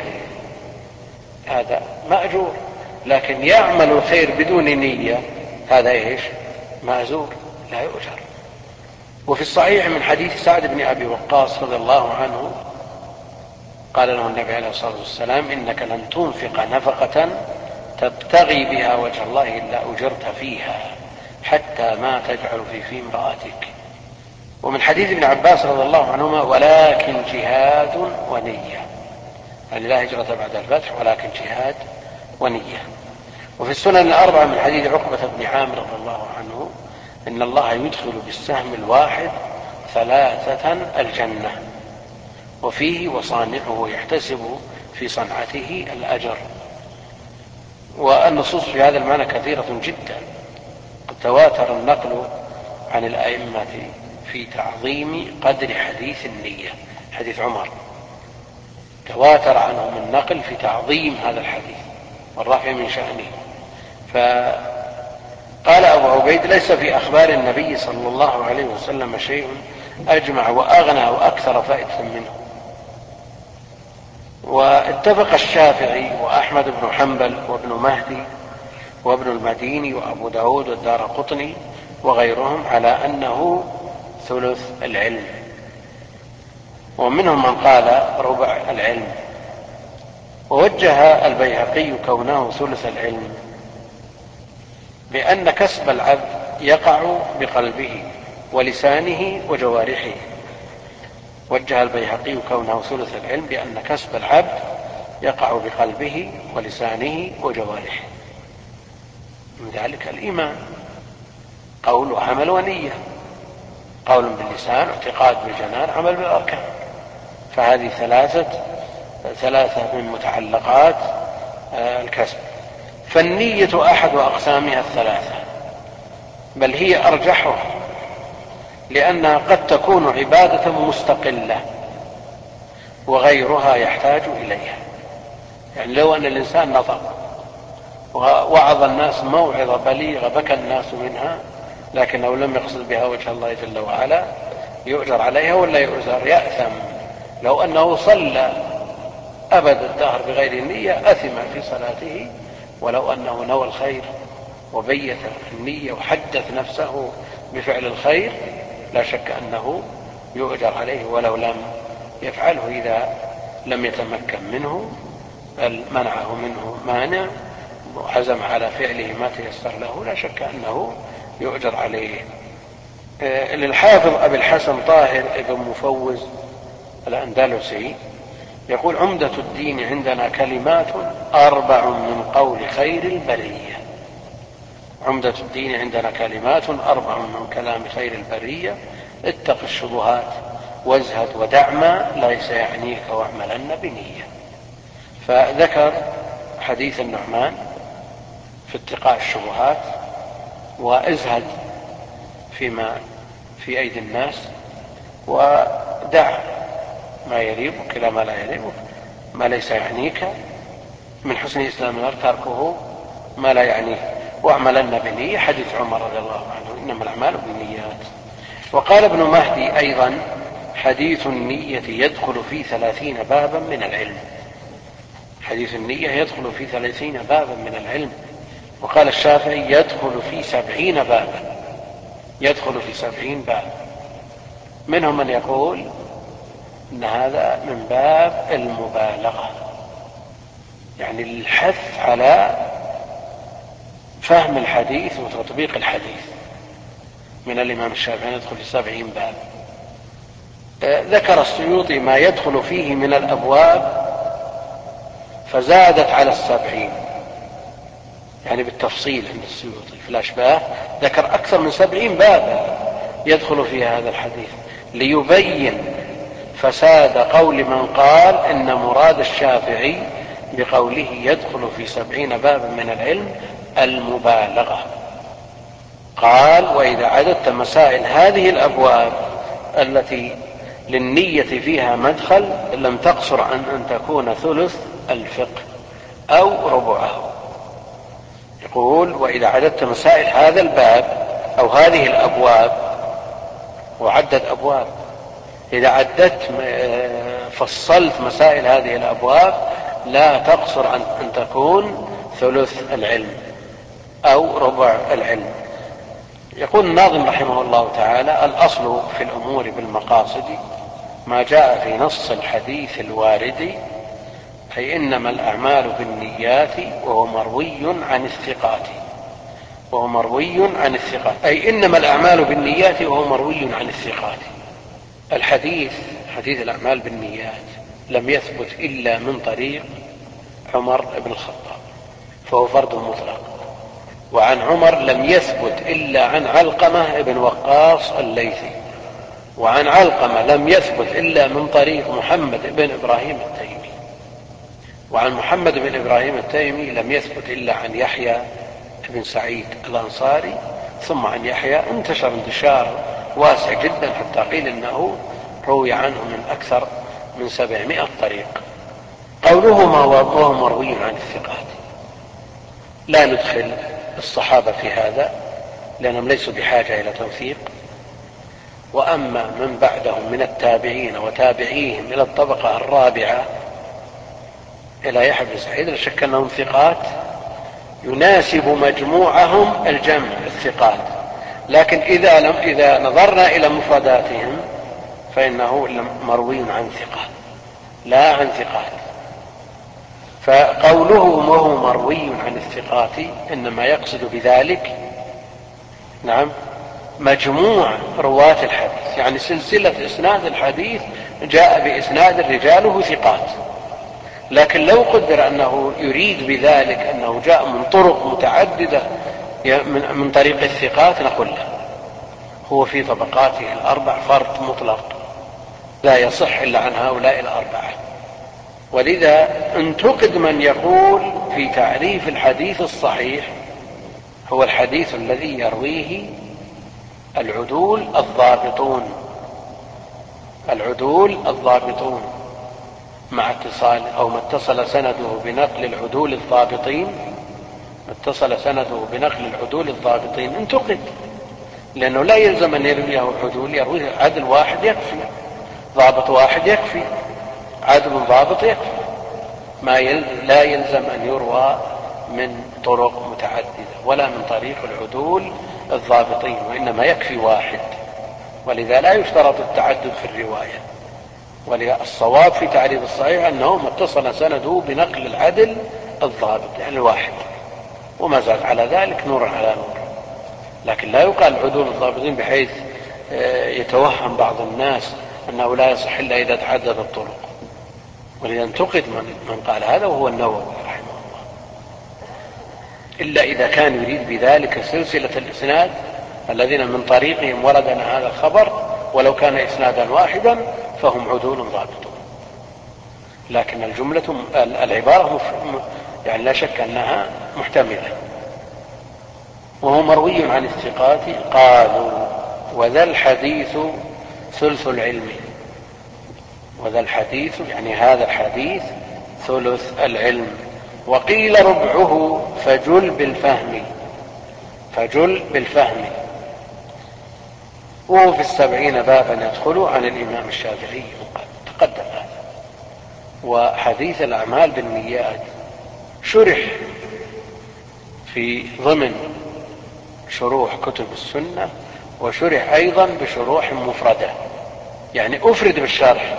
هذا مأجور، لكن يعمل الخير بدون نية هذا إيش؟ مأجور لا يؤجر. وفي الصحيح من حديث سعد بن أبي وقاص رضي الله عنه قال له النبي عليه الصلاة والسلام إنك لن تنفق نفقة تبتغي بها وجه الله إلا أجرت فيها حتى ما تجعل في امرأتك. ومن حديث ابن عباس رضي الله عنهما: ولكن جهاد ونية، يعني لا هجرة بعد الفتح ولكن جهاد ونية. وفي السنن الأربعة من حديث عقبة بن عامر رضي الله عنه: إن الله يدخل بالسهم الواحد 3 الجنة، وفيه: وصانعه يحتسب في صنعته الأجر. والنصوص في هذا المعنى كثيرة جدا، قد تواتر النقل عن الأئمة في تعظيم قدر حديث النية. حديث عمر تواتر عنهم النقل في تعظيم هذا الحديث والرفع من شأنه. فقال أبو عبيد: ليس في أخبار النبي صلى الله عليه وسلم شيء أجمع وأغنى وأكثر فائدة منه. واتفق الشافعي وأحمد بن حنبل وابن مهدي وابن المديني وأبو داود والدارقطني وغيرهم على أنه ثلث العلم، ومنهم من قال ربع العلم. ووجه البيهقي كونه ثلث العلم بأن كسب العبد يقع بقلبه ولسانه وجوارحه. وجه البيهقي كونه ثلث العلم بأن كسب العبد يقع بقلبه ولسانه وجوارحه، من ذلك الإيمان، قول وعمل ونية، قول باللسان، اعتقاد بالجنان، عمل بالأركان. فهذه ثلاثة من متعلقات الكسب. فالنية أحد أقسامها 3، بل هي أرجحها، لأنها قد تكون عبادة مستقلة وغيرها يحتاج إليها. يعني لو أن الإنسان نطق ووعظ الناس موعظة بليغة بكى الناس منها، لكنه لم يقصد بها وجه الله جل وعلا، يؤجر عليها ولا يؤجر؟ يأثم. لو أنه صلى أبد الدهر بغير النية أثم في صلاته، ولو أنه نوى الخير وبيت النية وحدث نفسه بفعل الخير لا شك أنه يؤجر عليه ولو لم يفعله، إذا لم يتمكن منه بل منعه منه مانع وعزم على فعله ما تيسر له، لا شك أنه يؤجر عليه. للحافظ أبي الحسن طاهر ابن مفوز الأندلسي يقول: عمدة الدين عندنا كلمات 4 من قول خير البرية. عمدة الدين عندنا كلمات 4 من كلام خير البرية: اتق الشبهات وازهد ودع ما ليس يعنيك واعملن بنية. فذكر حديث النعمان في اتقاء الشبهات، وازهد فيما في أيدي الناس، ودع ما يريبك إلى ما لا يريبك، ما ليس يعنيك، من حسن إسلام المرء تركه ما لا يعنيه، واعملن بنية. حديث عمر رضي الله عنه: إنما الأعمال بالنيات. وقال ابن مهدي أيضا: حديث النية يدخل في 30 بابا من العلم. حديث النية يدخل في 30 بابا من العلم. وقال الشافعي: يدخل في 70 بابا، يدخل في 70 بابا. منهم من يقول إن هذا من باب المبالغة، يعني الحث على فهم الحديث وتطبيق الحديث. من الإمام الشافعي يدخل في 70 باب. ذكر السيوطي ما يدخل فيه من الأبواب فزادت على 70، يعني بالتفصيل عند السيوطي في الأشباه ذكر أكثر من 70 بابا يدخل فيها هذا الحديث، ليبين فساد قول من قال إن مراد الشافعي بقوله يدخل في 70 بابا من العلم المبالغة. قال: وإذا عددت مسائل هذه الأبواب التي للنية فيها مدخل لم تقصر عن أن تكون ثلث الفقه أو ربعه. يقول: وإذا عددت مسائل هذا الباب أو هذه الأبواب، وعدد أبواب، إذا عددت فصلت مسائل هذه الأبواب لا تقصر عن أن تكون ثلث العلم أو ربع العلم. يقول الناظم رحمه الله تعالى: الأصل في الأمور بالمقاصد ما جاء في نص الحديث الوارد، أي إنما الأعمال بالنيات وهو مروي عن الثقات، وهو مروي عن الثقات، أي إنما الأعمال بالنيات وهو مروي عن الثقات. الحديث حديث الأعمال بالنيات لم يثبت إلا من طريق عمر بن الخطاب، فهو فرد مطلق. وعن عمر لم يثبت إلا عن علقمة بن وقاص الليثي، وعن علقمة لم يثبت إلا من طريق محمد بن إبراهيم التيمي، وعن محمد بن إبراهيم التيمي لم يثبت إلا عن يحيى بن سعيد الأنصاري، ثم عن يحيى انتشر انتشار واسع جدا حتى قيل إنه روي عنه من أكثر من 700 طريق. قوله وهو مروي عن الثقات، لا ندخل الصحابة في هذا لأنهم ليسوا بحاجة إلى توثيق. وأما من بعدهم من التابعين وتابعيهم إلى الطبقة الرابعة إلى يحيى بن سعيد، لا شك أنهم ثقات يناسب مجموعهم الجمع الثقات، لكن إذا نظرنا إلى مفرداتهم فإنه مروي عن ثقات لا عن ثقات. فقوله وهو مروي عن الثقات إنما يقصد بذلك مجموع رواة الحديث، يعني سلسلة إسناد الحديث جاء بإسناد رجاله ثقات. لكن لو قدر أنه يريد بذلك أنه جاء من طرق متعددة من طريق الثقات نقول له هو في طبقاته الأربع فرد مطلق لا يصح إلا عن هؤلاء الأربعة. ولذا انتقد من يقول في تعريف الحديث الصحيح هو الحديث الذي يرويه العدول الضابطون مع اتصال أو ما اتصل سنده بنقل العدول الضابطين انتقد، لأنه لا يلزم أن يرويه عدول، يرويه عدل واحد يكفي، ضابط واحد يكفي، عدل ضابط يكفي، لا يلزم أن يروى من طرق متعددة ولا من طريق العدول الضابطين، وإنما يكفي واحد. ولذا لا يشترط التعدد في الرواية. والصواب في تعريف الصحيح أنه ما اتصل سنده بنقل العدل الضابط يعني الواحد، وما زاد على ذلك نور على نور. لكن لا يقال عدول الضابطين بحيث يتوهم بعض الناس أنه لا يصح إلا إذا تعدد الطرق. ولذا انتقد من قال هذا وهو النووي رحمه الله، إلا إذا كان يريد بذلك سلسلة الإسناد الذين من طريقهم وردنا هذا الخبر، ولو كان إسنادا واحدا فهم عدول ضابطون. لكن العبارة يعني لا شك أنها محتملة. وهو مروي عن الثقات قالوا وذا الحديث ثلث العلم، وذا الحديث يعني هذا الحديث ثلث العلم، وقيل ربعه فجل بالفهم، وهو في 70 بابا يدخل عن الإمام الشافعي تقدم هذا. وحديث الأعمال بالنيات شرح في ضمن شروح كتب السنة، وشرح أيضا بشروح مفردة، يعني أفرد بالشرح.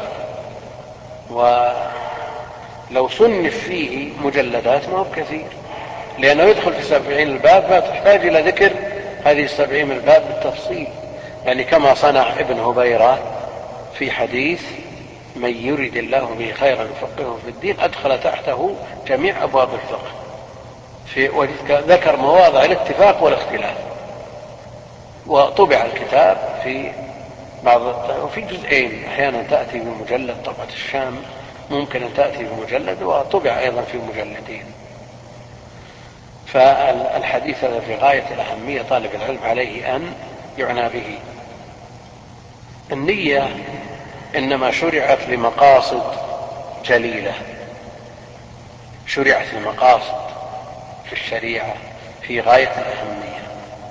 ولو صنف فيه مجلدات ما هو كثير، لأنه يدخل في 70 الباب فتحتاج إلى ذكر هذه 70 الباب بالتفصيل، يعني كما صنع ابن هبيرة في حديث من يرد الله به خيرا يفقهه في الدين أدخل تحته جميع أبواب الفقه، ذكر مواضع الاتفاق والاختلاف. وطبع الكتاب في وفي جزئين، أحيانا تأتي بمجلد، طبعة الشام ممكن أن تأتي بمجلد، وطبع أيضا في مجلدين. فالحديث هذا في غاية الأهمية، طالب العلم عليه أن يعنى به. النية إنما شرعت لمقاصد جليلة، شرعت لمقاصد في الشريعة في غاية الأهمية،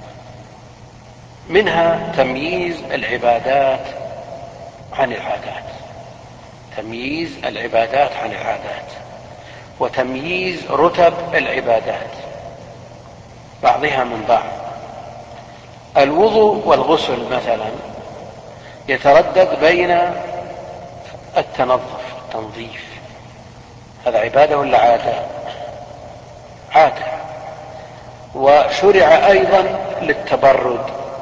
منها تمييز العبادات عن العادات، وتمييز رتب العبادات بعضها من بعض. الوضوء والغسل مثلا يتردد بين التنظيف، هذا عبادة ولا عادة؟ عادة. وشرع أيضا للتبرد،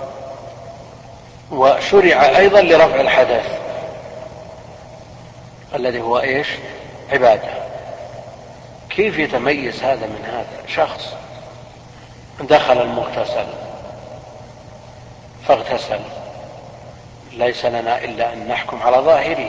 وشرع أيضا لرفع الحدث الذي هو إيش؟ عبادة. كيف يتميز هذا من هذا؟ شخص دخل المغتسل فاغتسل، ليس لنا إلا أن نحكم على ظاهره.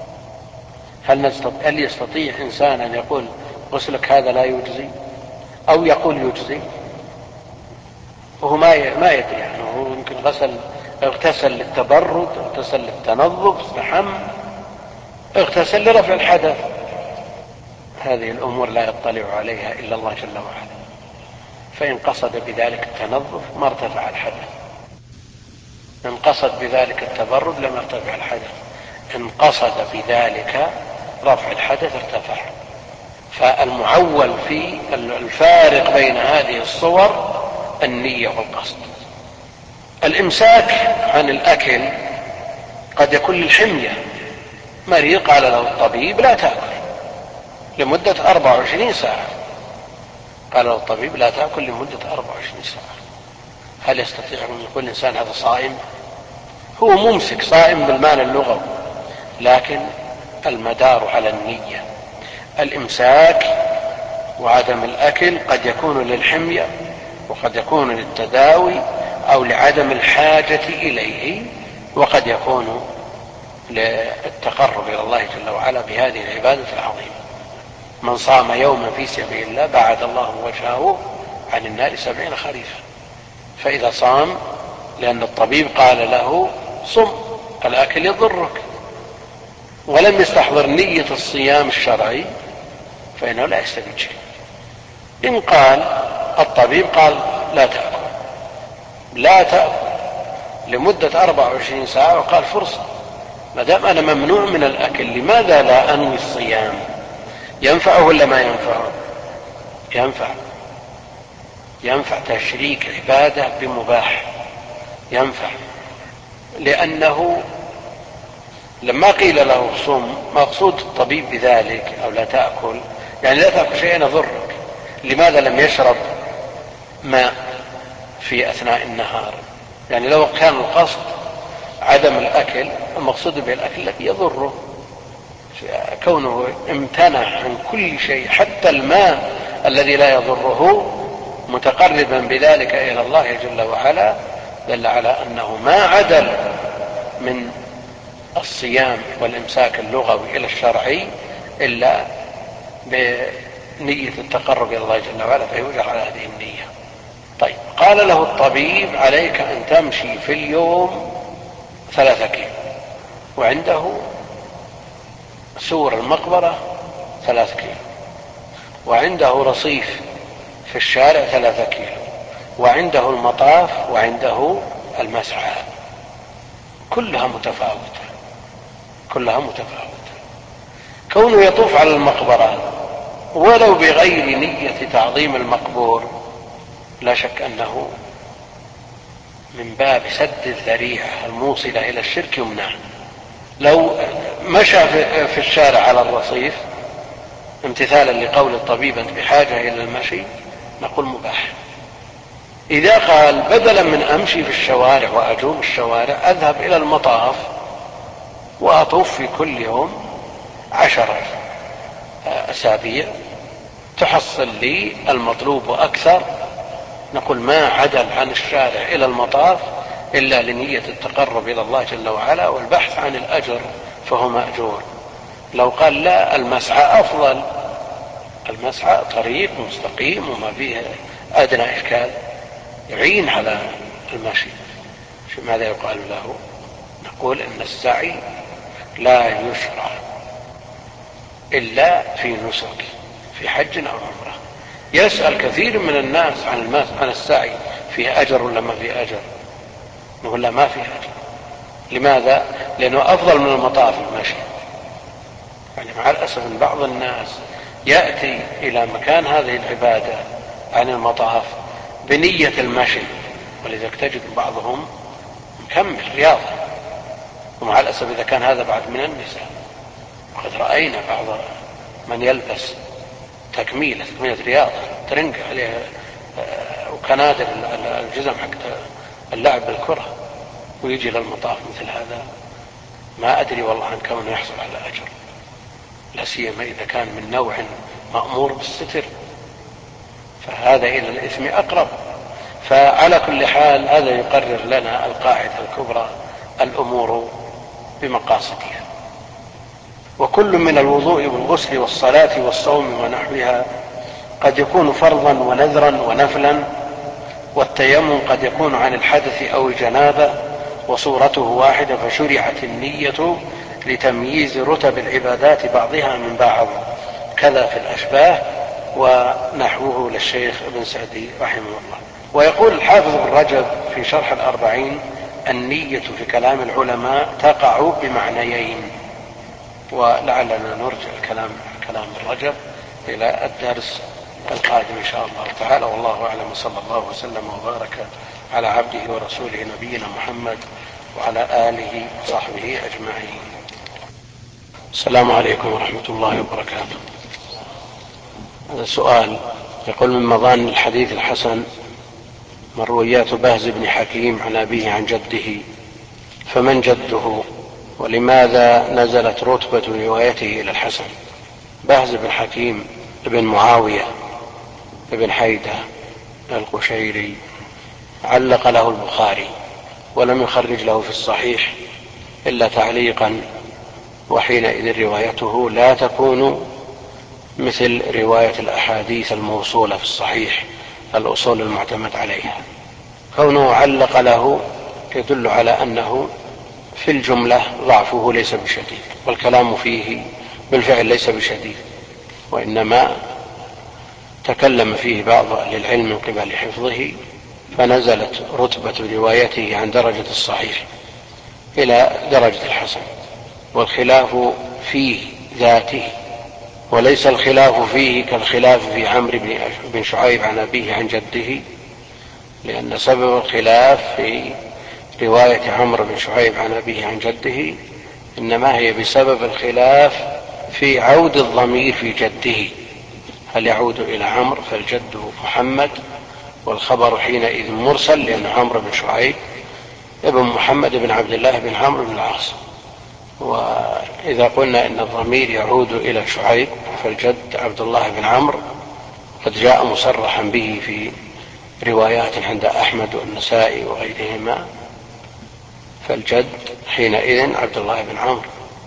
هل يستطيع إنسان أن يقول غسلك هذا لا يجزي، أو يقول يجزي وهو ما يدري؟ يعني هو يمكن اغتسل للتبرد، اغتسل للتنظف، استحم، اغتسل لرفع الحدث. هذه الأمور لا يطلع عليها إلا الله جل وعلا، فإن قصد بذلك التنظف ما ارتفع الحدث، إن قصد بذلك التبرد لم يرتفع الحدث، إن قصد بذلك رفع الحدث ارتفع. فالمعول في الفارق بين هذه الصور النية والقصد. الإمساك عن الأكل قد يكون للحمية، مريض قال له الطبيب لا تأكل لمدة 24 ساعة، قال له الطبيب لا تأكل لمدة 24 ساعة. هل يستطيع أن يقول الإنسان هذا صائم؟ هو ممسك، صائم بالمعنى اللغوي، لكن المدار على النية. الإمساك وعدم الأكل قد يكون للحمية، وقد يكون للتداوي أو لعدم الحاجة إليه، وقد يكون للتقرب إلى الله جل وعلا بهذه العبادة العظيمة. من صام يوما في سبيل الله بعد الله وجهه عن النار 70 خريفا. فإذا صام لأن الطبيب قال له صم، الأكل يضرك، ولم يستحضر نية الصيام الشرعي، فإنه لا يستفيد شيء. إن قال الطبيب قال لا تأكل لمدة 24 ساعة، وقال فرصة، ما دام أنا ممنوع من الأكل لماذا لا أنوي الصيام؟ ينفعه ولا ما ينفعه؟ ينفع تشريك عبادة بمباح، ينفع. لأنه لما قيل له صم، مقصود الطبيب بذلك أو لا تأكل، يعني لا تأكل شيئا يضرك. لماذا لم يشرب ماء في أثناء النهار؟ يعني لو كان القصد عدم الأكل، المقصود به الأكل الذي يضره، كونه امتنع عن كل شيء حتى الماء الذي لا يضره متقربا بذلك إلى الله جل وعلا، دل على أنه ما عدل من الصيام والإمساك اللغوي إلى الشرعي إلا بنية التقرب إلى الله جل وعلا، فيوجر على هذه النية. طيب، قال له الطبيب عليك أن تمشي في اليوم 3 كيلو، وعنده سور المقبرة 3 كيلو، وعنده رصيف في الشارع 3 كيلو، وعنده المطاف، وعنده المسعى، كلها متفاوتة. كونه يطوف على المقبرة ولو بغير نية تعظيم المقبور لا شك أنه من باب سد الذريعة الموصلة إلى الشرك يمنع. لو مشى في الشارع على الرصيف امتثالا لقول الطبيب أنت بحاجة إلى المشي، نقول مباح. إذا قال بدلا من أمشي في الشوارع وأجوم الشوارع أذهب إلى المطاف وأطوف في كل يوم 10 أسابيع تحصل لي المطلوب وأكثر، نقول ما عدل عن الشارع إلى المطاف إلا لنية التقرب إلى الله جل وعلا والبحث عن الأجر فهو مأجور. لو قال لا، المسعى أفضل، المسعى طريق مستقيم وما فيه أدنى إشكال، يعين على المشي، ماذا يقال له؟ نقول إن السعي لا يشرع إلا في نسك، في حج أو عمرة. يسأل كثير من الناس عن السعي، فيه أجر ولا ما فيه أجر؟ نقول لا، ما فيه أجر. لماذا؟ لأنه أفضل من المطاف المشي. يعني مع الأسف أن بعض الناس يأتي إلى مكان هذه العبادة عن المطاف بنية المشي، ولذلك تجد بعضهم مكمل رياضة، ومع الأسف إذا كان هذا بعد من النساء. وقد رأينا بعض من يلبس تكميلة رياضة ترنق عليها وكنادر الجزم حق اللعب بالكرة ويجي للمطاف مثل هذا، ما أدري والله عن كونه يحصل على أجر، لا سيما إذا كان من نوع مأمور بالستر، فهذا إلى الإثم أقرب. فعلى كل حال هذا يقرر لنا القاعدة الكبرى: الأمور بمقاصدها. وكل من الوضوء والغسل والصلاة والصوم ونحوها قد يكون فرضا ونذرا ونفلا، والتيمم قد يكون عن الحدث أو الجنابة، وصورته واحدة، فشرعت النية لتمييز رتب العبادات بعضها من بعض، كذا في الأشباه ونحوه للشيخ ابن سعدي رحمه الله. ويقول الحافظ ابن رجب في شرح الأربعين: النية في كلام العلماء تقع بمعنيين. ولعلنا نرجع كلام ابن رجب إلى الدرس القادم إن شاء الله تعالى، والله أعلم، صلى الله وسلم وبارك على عبده ورسوله نبينا محمد وعلى آله وصحبه أجمعين. السلام عليكم ورحمة الله وبركاته. هذا سؤال يقول: من مظان الحديث الحسن مرويات بهز بن حكيم عن أبيه عن جده، فمن جده ولماذا نزلت رتبة روايته إلى الحسن؟ بهز بن حكيم ابن معاوية ابن حيدة القشيري علق له البخاري ولم يخرج له في الصحيح إلا تعليقا، وحينئذ روايته لا تكون مثل رواية الأحاديث الموصولة في الصحيح الأصول المعتمد عليها. كونه علق له يدل على أنه في الجملة ضعفه ليس بشديد، والكلام فيه بالفعل ليس بشديد، وإنما تكلم فيه بعض أهل العلم من قبل حفظه، فنزلت رتبة روايته عن درجة الصحيح إلى درجة الحسن، والخلاف فيه ذاته، وليس الخلاف فيه كالخلاف في عمرو بن شعيب عن أبيه عن جده، لأن سبب الخلاف في رواية عمرو بن شعيب عن أبيه عن جده إنما هي بسبب الخلاف في عود الضمير في جده، هل يعود إلى عمرو فالجد محمد، والخبر حينئذ مرسل، لأن عمرو بن شعيب ابن محمد بن عبد الله بن عمرو بن العاص. وإذا قلنا إن الضمير يعود إلى شعيب فالجد عبد الله بن عمرو قد جاء مصرحا به في روايات عند أحمد والنسائي وغيرهما، فالجد حينئذ عبد الله بن عمرو،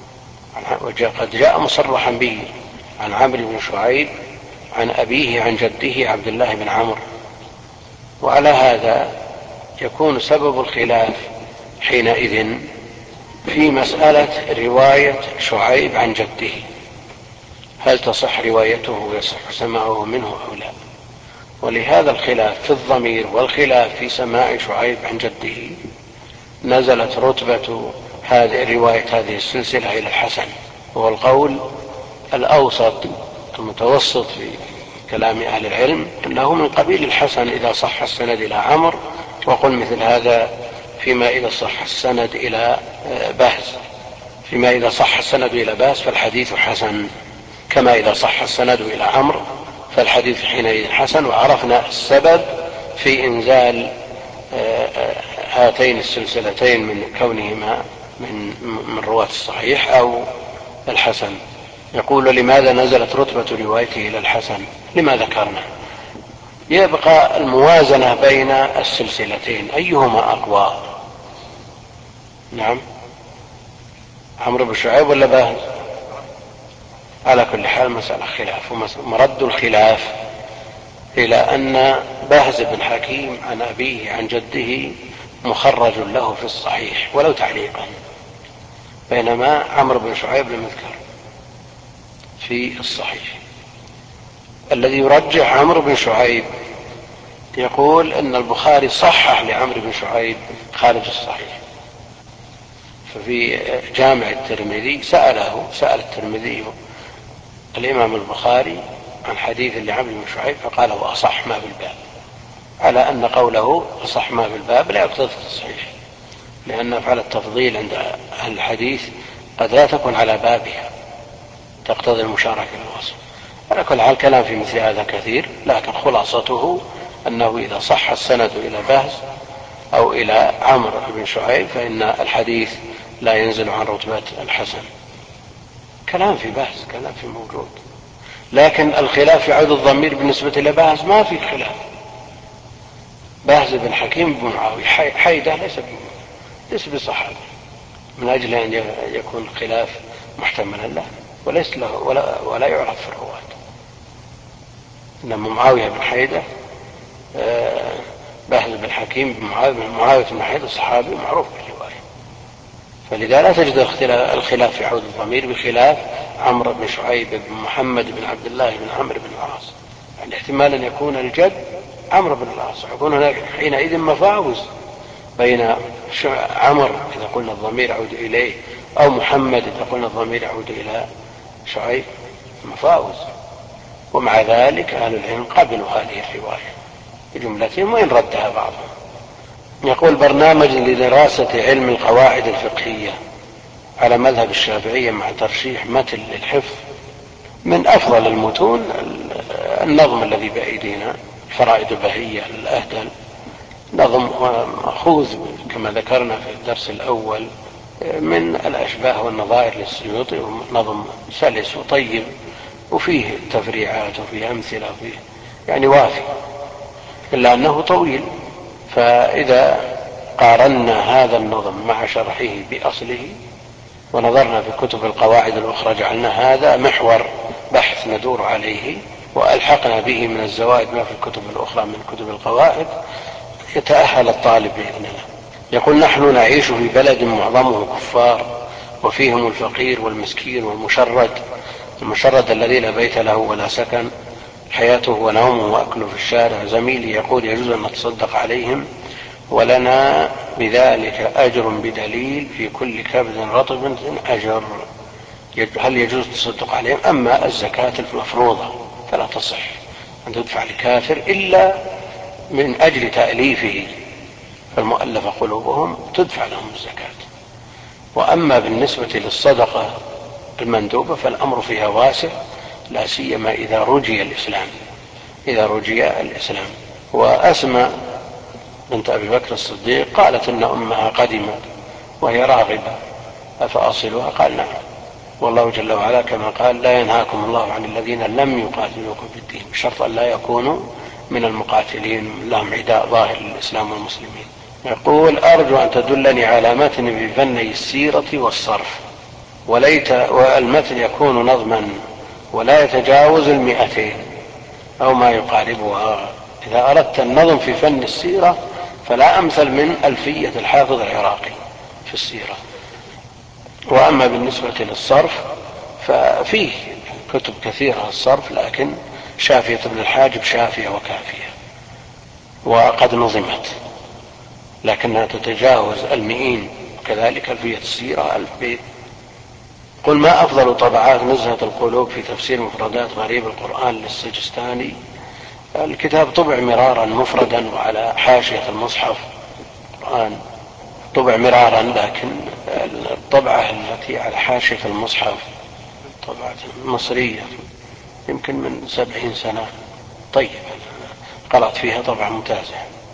وقد جاء مصرحا به عن عمرو بن شعيب عن أبيه عن جده عبد الله بن عمرو. وعلى هذا يكون سبب الخلاف حينئذ في مسألة رواية شعيب عن جده، هل تصح روايته ويصح سماعه منه أو لا. ولهذا الخلاف في الضمير والخلاف في سماع شعيب عن جده نزلت رتبة رواية هذه السلسلة إلى الحسن، هو القول الأوسط المتوسط في كلام أهل العلم، أنه من قبيل الحسن إذا صح السند إلى عمرو، وقل مثل هذا فيما إذا صح السند إلى بهز، فيما إذا صح السند إلى بهز فالحديث حسن، كما إذا صح السند إلى عمرو فالحديث حينئذ حسن. وعرفنا السبب في إنزال هاتين السلسلتين من كونهما من رواة الصحيح أو الحسن. يقول: لماذا نزلت رتبة روايته إلى الحسن؟ لما ذكرنا، يبقى الموازنة بين السلسلتين أيهما أقوى. نعم، عمرو بن شعيب ولا بهز؟ على كل حال مسألة خلاف، ومرد الخلاف إلى أن بهز بن حكيم عن أبيه عن جده مخرج له في الصحيح ولو تعليقا، بينما عمرو بن شعيب لم يذكر في الصحيح. الذي يرجح عمرو بن شعيب يقول أن البخاري صحح لعمرو بن شعيب خارج الصحيح، ففي جامع الترمذي سأل الترمذي الإمام البخاري عن حديث لعمرو بن شعيب فقال هو أصح ما بالباب، على أن قوله أصح ما بالباب لا يقتضي التصحيح، لأن أفعال التفضيل عند أهل الحديث قد لا تكون على بابها، تقتضي المشاركة للوصف. على كل حال كلام في مثل هذا كثير، لكن خلاصته أنه إذا صح السند إلى بهز أو إلى عمرو بن شعيب فإن الحديث لا ينزل عن رتبة الحسن. كلام في بهز، كلام في موجود، لكن الخلاف في عود الضمير بالنسبة إلى بهز ما في خلاف. بهز بن حكيم بن معاوية، حيدة ليس بصحابي، من أجل أن يكون الخلاف محتملا له وليس له ولا يعرف في الرواة. إنما معاوية بن حيدة، بهز بن حكيم بن معاوية بن حيدة صحابي معروف بالرواية، فلذا لا تجد الخلاف في عود الضمير بخلاف عمرو بن شعيب بن محمد بن عبد الله بن عمرو بن العاص. يعني احتمال أن يكون الجد عمرو بن العاص، يكون هناك حينئذ مفاوز بين عمرو إذا قلنا الضمير يعود إليه، أو محمد إذا قلنا الضمير يعود إلى شعيب، مفاوز. ومع ذلك أهل العلم قبلوا هذه الرواية بجملتهم وإن ردها بعضهم. يقول: برنامج لدراسة علم القواعد الفقهية على مذهب الشافعية مع ترشيح متن للحفظ. من أفضل المتون النظم الذي بأيدينا، فرائد بهية الأهدل، نظم مأخوذ كما ذكرنا في الدرس الأول من الأشباه والنظائر للسيوطي، نظم سلس وطيب وفيه تفريعات وفيه أمثلة وفيه يعني وافي، إلا أنه طويل. فإذا قارنا هذا النظم مع شرحه بأصله ونظرنا في كتب القواعد الأخرى جعلنا هذا محور بحث ندور عليه، وألحقنا به من الزوائد ما في الكتب الأخرى من كتب القواعد، يتأهل الطالب بإذن الله. يقول: نحن نعيش في بلد معظمه كفار وفيهم الفقير والمسكين والمشرد، المشرد الذي لا بيت له ولا سكن، حياته ونومه وأكله في الشارع. زميلي يقول: يجوز أن نتصدق عليهم ولنا بذلك أجر بدليل في كل كبد رطب أجر. هل يجوز التصدق عليهم؟ أما الزكاة المفروضة فلا تصح أن تدفع لكافر إلا من أجل تأليفه، فالمؤلف قلوبهم تدفع لهم الزكاة. وأما بالنسبة للصدقة المندوبة فالأمر فيها واسع، لا سيما إذا رجي الإسلام. وأسمى بنت أبي بكر الصديق قالت إن أمها قدمت وهي راغبة أفأصلها؟ قال: نعم. والله جل وعلا كما قال: لا ينهاكم الله عن الذين لم يقاتلوكم في الدين، بشرط أن لا يكونوا من المقاتلين لهم عداء ظاهر للإسلام والمسلمين. يقول: أرجو أن تدلني على متن بفني السيرة والصرف، والمتن يكون نظما ولا يتجاوز 200 أو ما يقاربها. إذا أردت النظم في فن السيرة فلا أمثل من ألفية الحافظ العراقي في السيرة. وأما بالنسبة للصرف ففيه كتب كثيرة الصرف، لكن شافية ابن الحاجب شافية وكافية وقد نظمت، لكنها تتجاوز 100. وكذلك ألفية السيرة 1000 بيت. قل: ما أفضل طبعات نزهة القلوب في تفسير مفردات غريب القرآن للسجستاني؟ الكتاب طبع مرارا مفردا وعلى حاشية المصحف القرآن، طبع مرارا، لكن الطبعة التي على حاشية المصحف طبعة مصرية يمكن من 70 سنة، طيب قرأت فيها طبعة ممتازة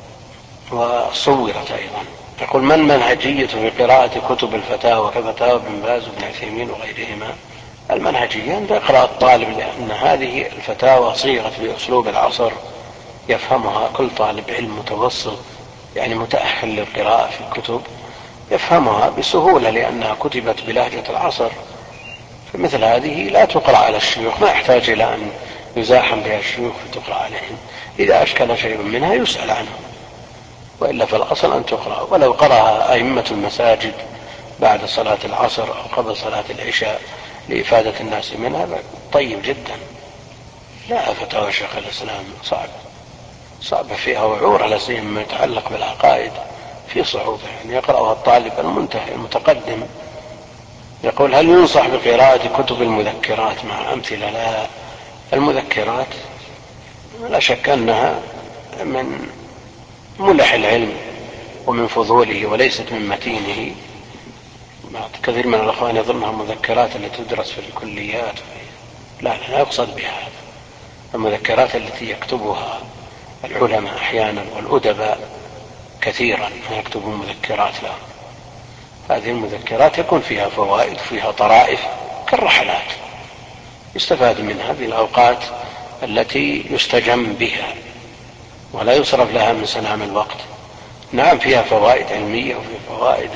وصورت أيضا. يقول: من منهجية في قراءة كتب الفتاوى كفتاوى ابن باز وابن عثيمين وغيرهما؟ المنهجية أن يقرأ الطالب، لأن هذه الفتاوى صيغت بأسلوب العصر يفهمها كل طالب علم متوسط يعني متأهل للقراءة في الكتب، يفهمها بسهولة لأنها كتبت بلهجة العصر. فمثل هذه لا تقرأ على الشيوخ، ما يحتاج إلى أن يزاحم بها الشيوخ فتقرأ عليهم، إذا أشكل شيء منها يسأل عنه، وإلا فالأصل أن تقرأ. ولو قرأها أئمة المساجد بعد صلاة العصر أو قبل صلاة العشاء لإفادة الناس منها طيب جدا. لا، فتاوى شيخ الإسلام صعبة فيها وعورة، لا سيما ما يتعلق بالعقائد في صعوبة، يعني يقرأها الطالب المنتهي المتقدم. يقول: هل ينصح بقراءة كتب المذكرات مع أمثلة؟ لا، المذكرات لا شك أنها من ملح العلم ومن فضوله وليست من متينه. كثير من الأخوان يظنها مذكرات التي تدرس في الكليات لا يقصد بها المذكرات التي يكتبها العلماء أحيانا والأدباء كثيرا ما يكتبون مذكرات لهم. هذه المذكرات يكون فيها فوائد فيها طرائف كالرحلات، يستفاد منها في الأوقات التي يستجم بها ولا يصرف لها من سنام الوقت. نعم فيها فوائد علمية وفيها فوائد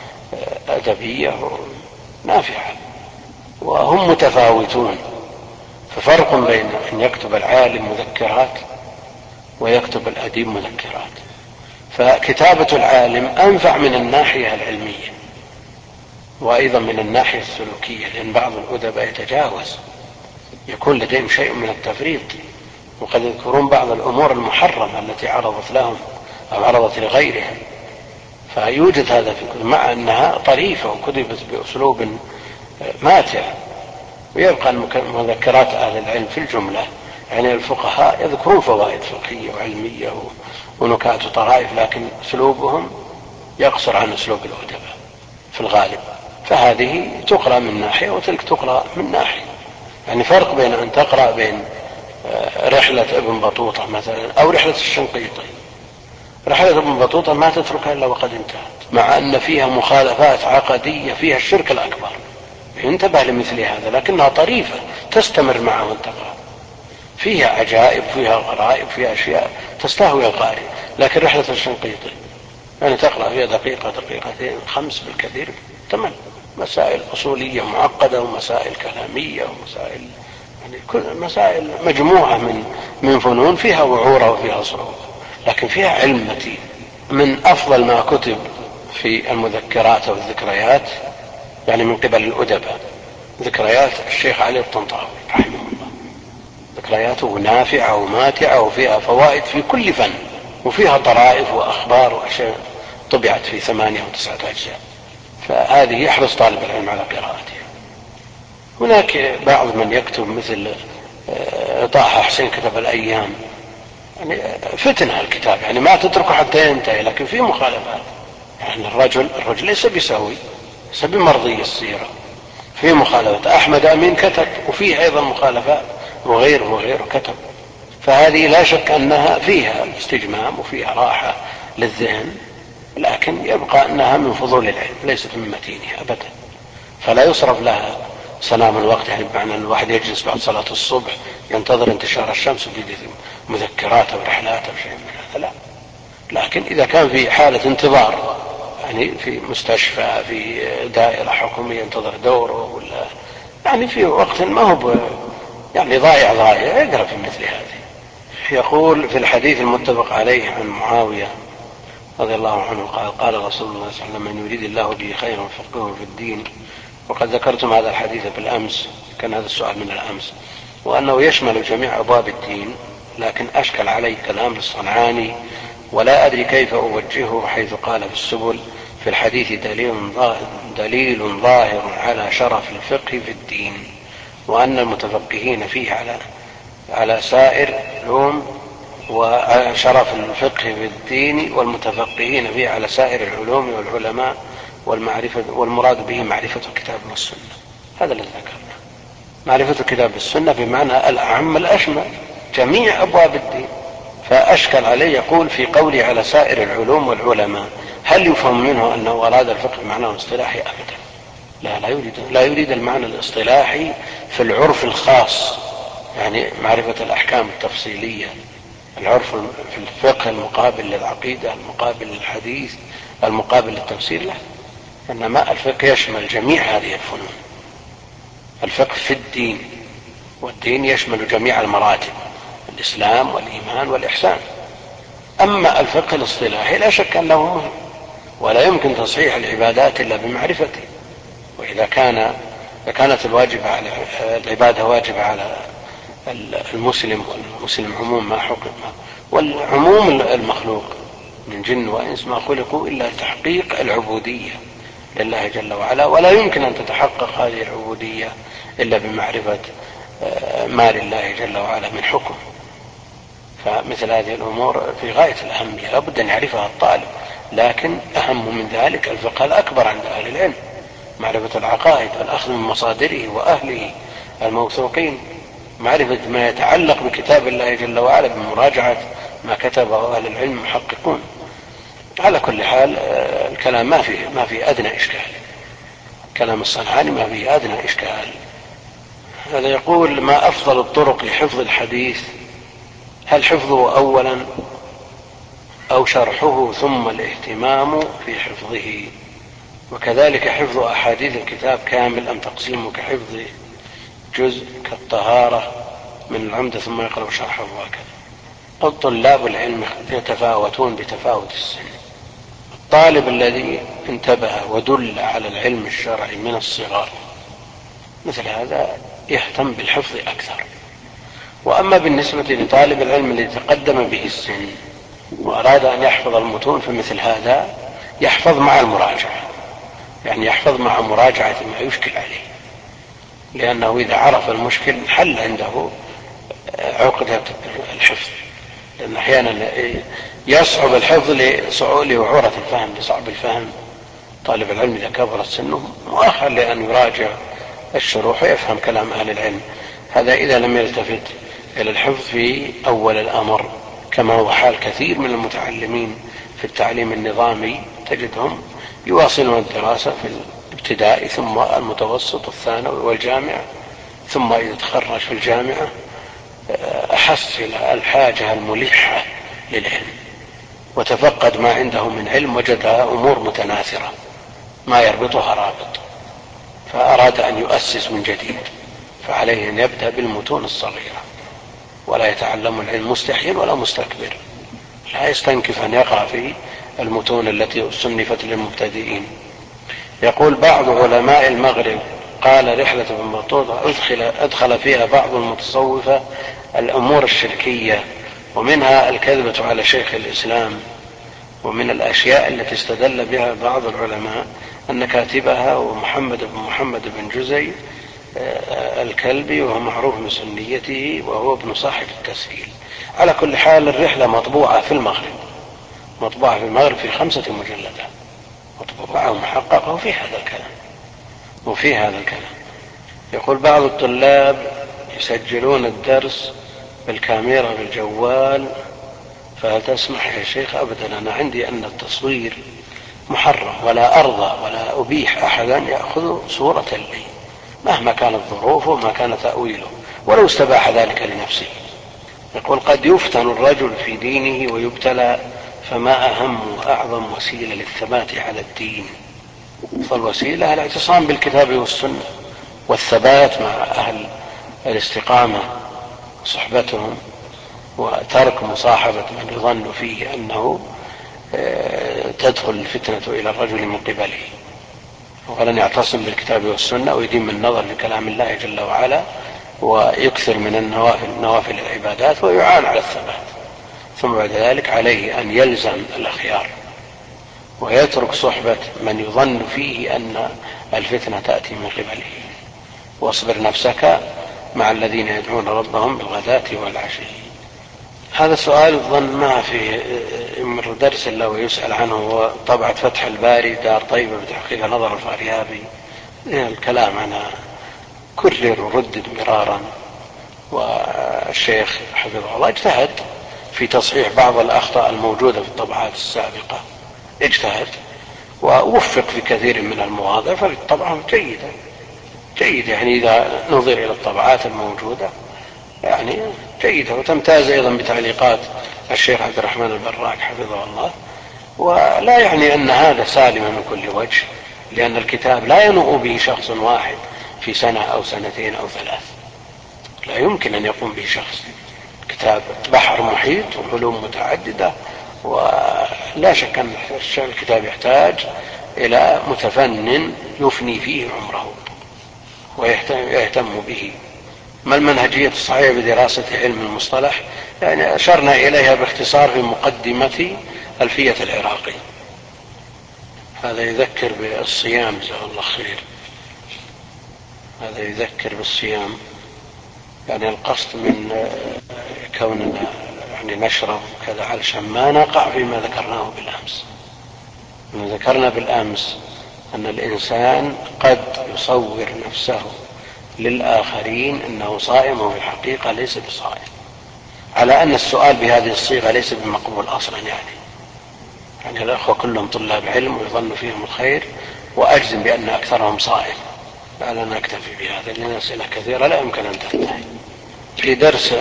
أدبية نافعة، وهم متفاوتون. ففرق بين أن يكتب العالم مذكرات ويكتب الأديب مذكرات. فكتابة العالم أنفع من الناحية العلمية وأيضا من الناحية السلوكية، لأن بعض الأدباء يتجاوز، يكون لديهم شيء من التفريط، وقد يذكرون بعض الأمور المحرمة التي عرضت لهم أو عرضت لغيرهم. فيوجد هذا في الكتب مع أنها طريفة وكتبت بأسلوب ماتع. ويبقى مذكرات أهل العلم في الجملة، يعني الفقهاء يذكرون فوائد فقهية وعلمية ونكات وطرائف، لكن أسلوبهم يقصر عن أسلوب الأدباء في الغالب. فهذه تقرأ من ناحية وتلك تقرأ من ناحية. يعني فرق بين أن تقرأ بين رحلة ابن بطوطة مثلا أو رحلة الشنقيطي. رحلة ابن بطوطة ما تتركها إلا وقد انتهت، مع أن فيها مخالفات عقدية، فيها الشرك الأكبر، انتبه لمثل هذا، لكنها طريفة تستمر معه وانتقى، فيها عجائب فيها غرائب فيها أشياء تستهوي القارئ. لكن رحلة الشنقيطي يعني تقرأ فيها دقيقة دقيقتين 5 بالكثير 8 مسائل أصولية معقدة ومسائل كلامية ومسائل يعني كل مسائل مجموعة من فنون فيها وعورة وفيها صعوبة، لكن فيها علم متين. من أفضل ما كتب في المذكرات والذكريات يعني من قبل الأدباء ذكريات الشيخ علي الطنطاوي رحمه الله. ذكرياته نافعة وماتعة وفيها فوائد في كل فن، وفيها طرائف وأخبار وأشياء، طبعت في 8 أو 9 أجزاء. فهذه يحرص طالب العلم على قراءتها. هناك بعض من يكتب مثل طه حسين كتب الأيام، يعني فتنة الكتاب، يعني ما تتركه حتى ينتهي، لكن فيه مخالفات. يعني الرجل ليس بسوي، ليس بمرضي السيرة، فيه مخالفات. أحمد أمين كتب وفيه أيضا مخالفات، وغيره كتب. فهذه لا شك أنها فيها استجمام وفيها راحة للذهن، لكن يبقى أنها من فضول العلم ليست من متينها أبدا. فلا يصرف لها سلام الوقت، يعني بمعنى أن الواحد يجلس بعد صلاة الصبح ينتظر انتشار الشمس ويجد مذكرات أو رحلات أو شيء من هذا، لا. لكن إذا كان في حالة انتظار، يعني في مستشفى في دائرة حكومية ينتظر دوره، ولا يعني في وقت ما هو يعني ضائع يقرأ في مثل هذه. يقول في الحديث المتفق عليه عن معاوية رضي الله عنه قال رسول الله صلى الله عليه وسلم: من يريد الله به خيرا يفقهه في الدين. وقد ذكرتم هذا الحديث بالأمس، كان هذا السؤال من الأمس، وأنه يشمل جميع أبواب الدين، لكن أشكل علي كلام الصنعاني ولا أدري كيف أوجهه، حيث قال في السبل: في الحديث دليل ظاهر على شرف الفقه في الدين، وأن المتفقهين فيه على سائر العلوم، وشرف الفقه في الدين والمتفقهين فيه على سائر العلوم والعلماء والمعرفة، والمراد به معرفة الكتاب والسنة. هذا الذي ذكرنا، معرفة الكتاب والسنة بمعنى الأعم الأشمل جميع أبواب الدين. فأشكل عليه يقول في قولي على سائر العلوم والعلماء، هل يفهم منه أنه أراد الفقه معناه الاصطلاحي؟ أبدا، لا يريد المعنى الاصطلاحي في العرف الخاص، يعني معرفة الأحكام التفصيلية، العرف في الفقه المقابل للعقيدة المقابل للحديث المقابل للتفسير، لا. إنما الفقه يشمل جميع هذه الفنون، الفقه في الدين، والدين يشمل جميع المراتب، الإسلام والإيمان والإحسان. أما الفقه الاصطلاحي لا شك أنه مهم، ولا يمكن تصحيح العبادات إلا بمعرفته. وإذا كانت العبادة واجبة على المسلم والمسلم عموم ما حكم، والعموم المخلوق من جن وإنس ما خلقوا إلا تحقيق العبودية لله جل وعلا، ولا يمكن أن تتحقق هذه العبودية إلا بمعرفة ما لله جل وعلا من حكم. فمثل هذه الأمور في غاية الأهمية، لابد أن يعرفها الطالب. لكن أهم من ذلك الفقه الأكبر عند أهل العلم، معرفة العقائد والأخذ من مصادره وأهله الموثوقين. معرفة ما يتعلق بكتاب الله جل وعلا بمراجعة ما كتبه أهل العلم محققون. على كل حال الكلام ما فيه أدنى إشكال، كلام الصنعاني ما فيه أدنى إشكال. هذا يقول: ما أفضل الطرق لحفظ الحديث؟ هل حفظه أولا أو شرحه ثم الاهتمام في حفظه؟ وكذلك حفظ أحاديث الكتاب كامل أم تقسيمه كحفظ جزء كالطهارة من العمدة ثم يقرأ شرحه وهكذا؟ طلاب العلم يتفاوتون بتفاوت السن. الطالب الذي انتبه ودل على العلم الشرعي من الصغر مثل هذا يهتم بالحفظ أكثر. وأما بالنسبة لطالب العلم الذي تقدم به السن وأراد أن يحفظ المتون فمثل هذا يحفظ مع المراجعة، يعني يحفظ مع مراجعة ما يشكل عليه، لأنه إذا عرف المشكل حل عنده عقدة الحفظ. لأن أحيانا يصعب الحفظ لوعورة الفهم، لصعب الفهم. طالب العلم إذا كبرت سنه مؤخر لأن يراجع الشروح ويفهم كلام أهل العلم، هذا إذا لم يلتفت إلى الحفظ في أول الأمر، كما هو حال كثير من المتعلمين في التعليم النظامي، تجدهم يواصلون الدراسة في الابتدائي ثم المتوسط والثانوي والجامعة، ثم إذا تخرج في الجامعة أحس إلى الحاجة الملحة للعلم وتفقد ما عنده من علم وجدها أمور متناثرة ما يربطها رابط، فأراد أن يؤسس من جديد، فعليه أن يبدأ بالمتون الصغيرة ولا يتعلم العلم مستحيل ولا مستكبر، لا يستنكف أن يقرأ في المتون التي صنفت للمبتدئين. يقول: بعض علماء المغرب قال رحلة ابن بطوطة أدخل فيها بعض المتصوفة الأمور الشركية، ومنها الكذبة على شيخ الإسلام. ومن الأشياء التي استدل بها بعض العلماء أن كاتبها ومحمد بن جزي الكلبي، وهو معروف بسنيته وهو ابن صاحب التسهيل. على كل حال الرحلة مطبوعة في المغرب في 5 مجلدات مطبوعة ومحققة وفي هذا الكلام. يقول: بعض الطلاب يسجلون الدرس بالكاميرا بالجوال، فهل تسمح يا شيخ؟ أبدا، أنا عندي أن التصوير محرم، ولا أرضى ولا أبيح أحدا يأخذ صورة لي مهما كانت ظروفه وما كان تأويله ولو استباح ذلك لنفسه. يقول: قد يفتن الرجل في دينه ويبتلى، فما أهم وأعظم وسيلة للثبات على الدين؟ فالوسيلة الاعتصام بالكتاب والسنة والثبات مع أهل الاستقامة صحبتهم، وترك مصاحبة من يظن فيه أنه تدخل الفتنة إلى الرجل من قبله، ولن يعتصم بالكتاب والسنة ويدين من النظر في كلام الله جل وعلا ويكثر من نوافل العبادات ويعان على الثبات. ثم بعد ذلك عليه أن يلزم الأخيار ويترك صحبة من يظن فيه أن الفتنة تأتي من قبله، واصبر نفسك مع الذين يدعون ربهم بالغداة والعشي. هذا سؤال الظن ما في من درس الله ويسأل عنه، هو طبعة فتح الباري دار طيبة بتحقيق نظر الفاريابي. الكلام أنا كرر وردد مرارا، والشيخ حفظه الله اجتهد في تصحيح بعض الأخطاء الموجودة في الطبعات السابقة، اجتهد ووفق في كثير من المواضع، فالطبعة جيدة يعني إذا نظر إلى الطبعات الموجودة يعني جيدة، وتمتاز أيضا بتعليقات الشيخ عبد الرحمن البراك حفظه الله. ولا يعني أن هذا سالم من كل وجه، لأن الكتاب لا ينوء به شخص واحد في سنة أو سنتين أو 3، لا يمكن أن يقوم به شخص. كتاب بحر محيط وعلوم متعددة، ولا شك أن الكتاب يحتاج إلى متفنن يفني فيه عمره ويهتم به. ما المنهجية الصحيحة بدراسة علم المصطلح؟ يعني أشرنا إليها باختصار في مقدمة ألفية العراقي. هذا يذكر بالصيام، جزاه الله خير، هذا يذكر بالصيام، يعني القصد من كوننا يعني نشرب كذا علشان ما نقع فيما ذكرناه بالأمس. ذكرنا بالأمس أن الإنسان قد يصور نفسه للآخرين أنه صائم وفي الحقيقة ليس بصائم، على أن السؤال بهذه الصيغة ليس بمقبول أصلا. يعني الأخوة كلهم طلاب علم ويظن فيهم الخير، وأجزم بأن أكثرهم صائم. لا نكتفي بهذا لأن أسئلة كثيرة لا يمكن أن تنتهي. في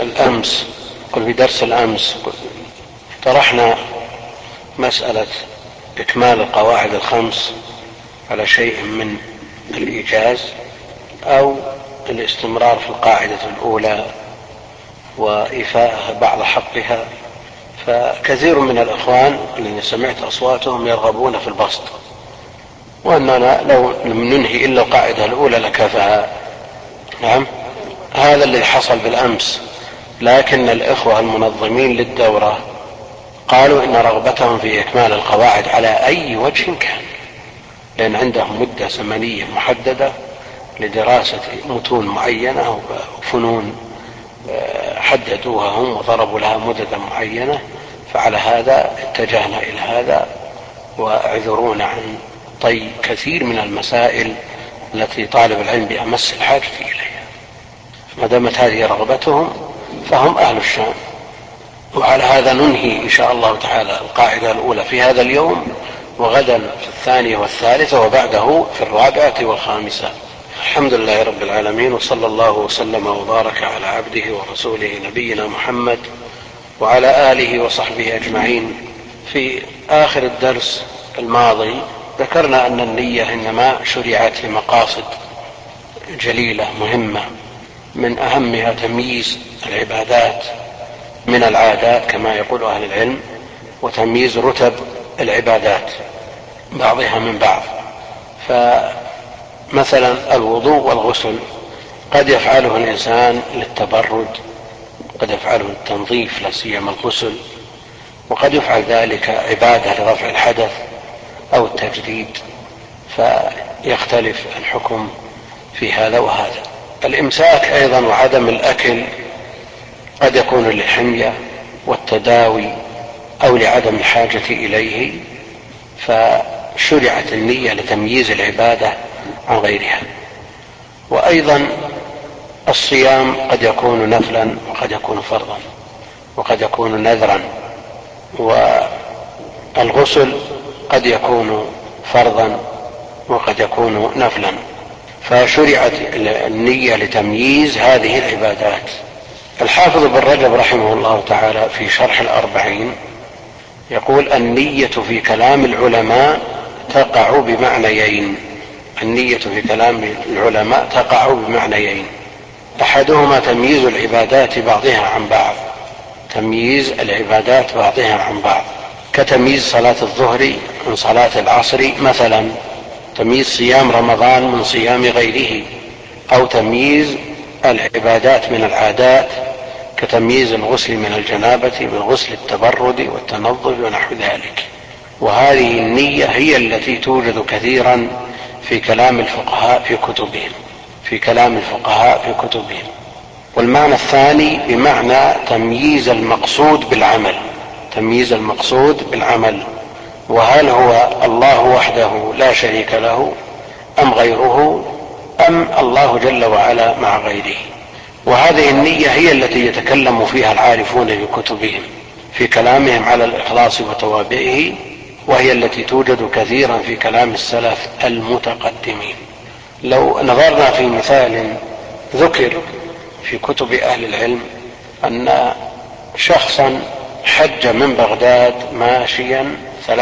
درس الأمس طرحنا مسألة إكمال القواعد الخمس على شيء من الإيجاز أو الاستمرار في القاعدة الأولى وإيفاءها بعض حقها. فكثير من الأخوان الذين سمعت أصواتهم يرغبون في البسط، وأننا لو لم ننهي إلا القاعدة الأولى لكفاها. نعم، هذا الذي حصل بالأمس. لكن الإخوة المنظمين للدورة قالوا إن رغبتهم في إكمال القواعد على أي وجه كان، لأن عندهم مدة زمنية محددة لدراسة متون معينة وفنون حددوها هم وضربوا لها مدة معينة، فعلى هذا اتجهنا إلى هذا. واعذرونا عن طي كثير من المسائل التي طالب العلم بأمس الحاجة إليها. ما دامت هذه رغبتهم فهم أهل الشام. وعلى هذا ننهي إن شاء الله تعالى القاعدة الأولى في هذا اليوم، وغدا في الثانية والثالثة، وبعده في الرابعة والخامسة. الحمد لله رب العالمين، وصلى الله وسلم وبارك على عبده ورسوله نبينا محمد وعلى آله وصحبه أجمعين. في آخر الدرس الماضي ذكرنا أن النية إنما شرعت لمقاصد جليلة مهمة، من أهمها تمييز العبادات من العادات كما يقول أهل العلم، وتمييز رتب العبادات بعضها من بعض. فمثلا الوضوء والغسل قد يفعله الإنسان للتبرد، قد يفعله للتنظيف لا سيما الغسل، وقد يفعل ذلك عبادة لرفع الحدث أو التجديد، فيختلف الحكم في هذا وهذا. الإمساك أيضا وعدم الأكل قد يكون للحمية والتداوي أو لعدم الحاجة إليه، فشرعت النية لتمييز العبادة عن غيرها. وأيضا الصيام قد يكون نفلا وقد يكون فرضا وقد يكون نذرا، والغسل قد يكون فرضا وقد يكون نفلا، فشرعت النية لتمييز هذه العبادات. الحافظ ابن رجب رحمه الله تعالى في شرح الأربعين يقول: النية في كلام العلماء تقع بمعنيين. النية في كلام العلماء تقع بمعنيين: أحدهما تمييز العبادات بعضها عن بعض، تمييز العبادات بعضها عن بعض، كتمييز صلاة الظهر من صلاة العصر مثلا، تمييز صيام رمضان من صيام غيره، أو تمييز العبادات من العادات كتمييز الغسل من الجنابة من غسل التبرد والتنظف ونحو ذلك. وهذه النية هي التي توجد كثيرا في كلام الفقهاء في كتبهم. والمعنى الثاني بمعنى تمييز المقصود بالعمل، وهل هو الله وحده لا شريك له أم غيره، أم الله جل وعلا مع غيره. وهذه النية هي التي يتكلم فيها العارفون في كتبهم في كلامهم على الإخلاص وتوابعه، وهي التي توجد كثيرا في كلام السلف المتقدمين. لو نظرنا في مثال ذكر في كتب أهل العلم أن شخصا حج من بغداد ماشيا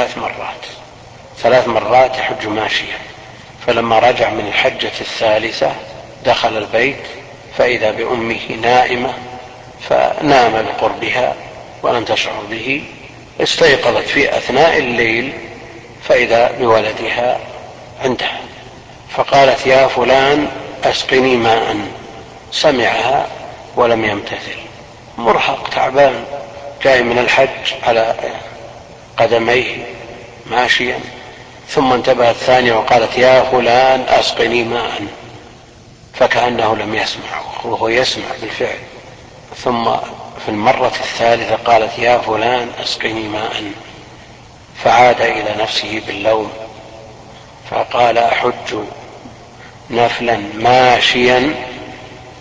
3 مرات يحج ماشيا، فلما رجع من الحجة الثالثة دخل البيت فإذا بأمه نائمة، فنام بقربها ولم تشعر به، استيقظت في أثناء الليل فإذا بولدها عندها، فقالت: يا فلان أسقني ماء. سمعها ولم يمتثل، مرهق تعبان جاي من الحج على قدميه ماشيا، ثم انتبهت الثانية وقالت: يا فلان أسقني ماء، فكأنه لم يسمع وهو يسمع بالفعل. ثم في المرة الثالثة قالت: يا فلان أسقني ماء، فعاد إلى نفسه باللوم فقال: أحج نفلا ماشيا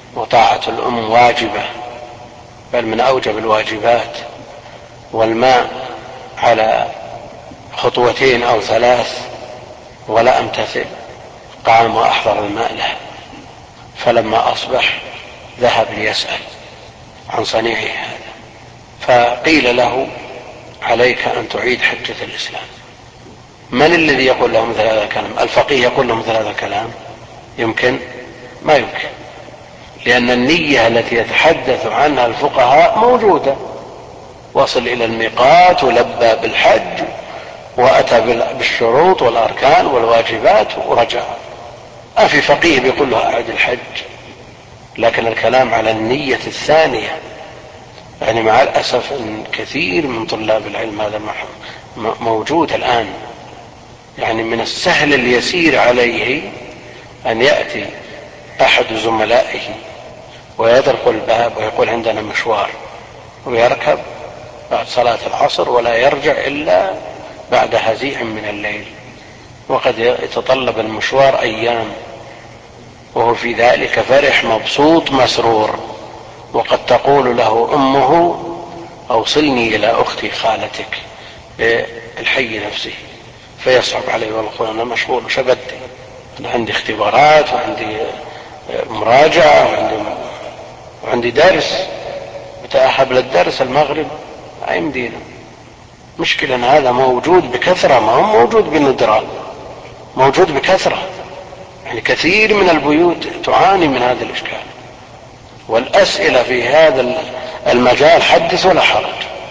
وطاعة الأم واجبة بل من أوجب الواجبات، والماء على خطوتين أو 3 ولا أمتثل، قام وأحضر الماء له. فلما أصبح ذهب ليسأل عن صنيعه هذا، فقيل له عليك أن تعيد حجة الإسلام. من الذي يقول له مثل هذا الكلام؟ الفقيه يقول له مثل هذا الكلام؟ يمكن؟ ما يمكن، لأن النية التي يتحدث عنها الفقهاء موجودة. وصل إلى الميقات ولبى بالحج وأتى بالشروط والأركان والواجبات ورجع. في فقيه بيقول له أعد الحج، لكن الكلام على النية الثانية. يعني مع الأسف أن كثير من طلاب العلم هذا موجود الآن، يعني من السهل اليسير عليه أن يأتي أحد زملائه ويطرق الباب ويقول عندنا مشوار، ويركب بعد صلاة العصر ولا يرجع إلا بعد هزيع من الليل، وقد يتطلب المشوار أيام، وهو في ذلك فرح مبسوط مسرور. وقد تقول له أمه أوصلني إلى أختي خالتك بالحي نفسه، فيصعب عليه ويقول أنا مشغول وش بدي، أنا عندي اختبارات وعندي مراجعة وعندي درس، بتأهب للدرس المغرب لا يمدينا. مشكلة أن هذا موجود بكثرة، ما هو موجود بندرة، موجود بكثرة. يعني كثير من البيوت تعاني من هذا الإشكال، والأسئلة في هذا المجال حدث ولا حرج.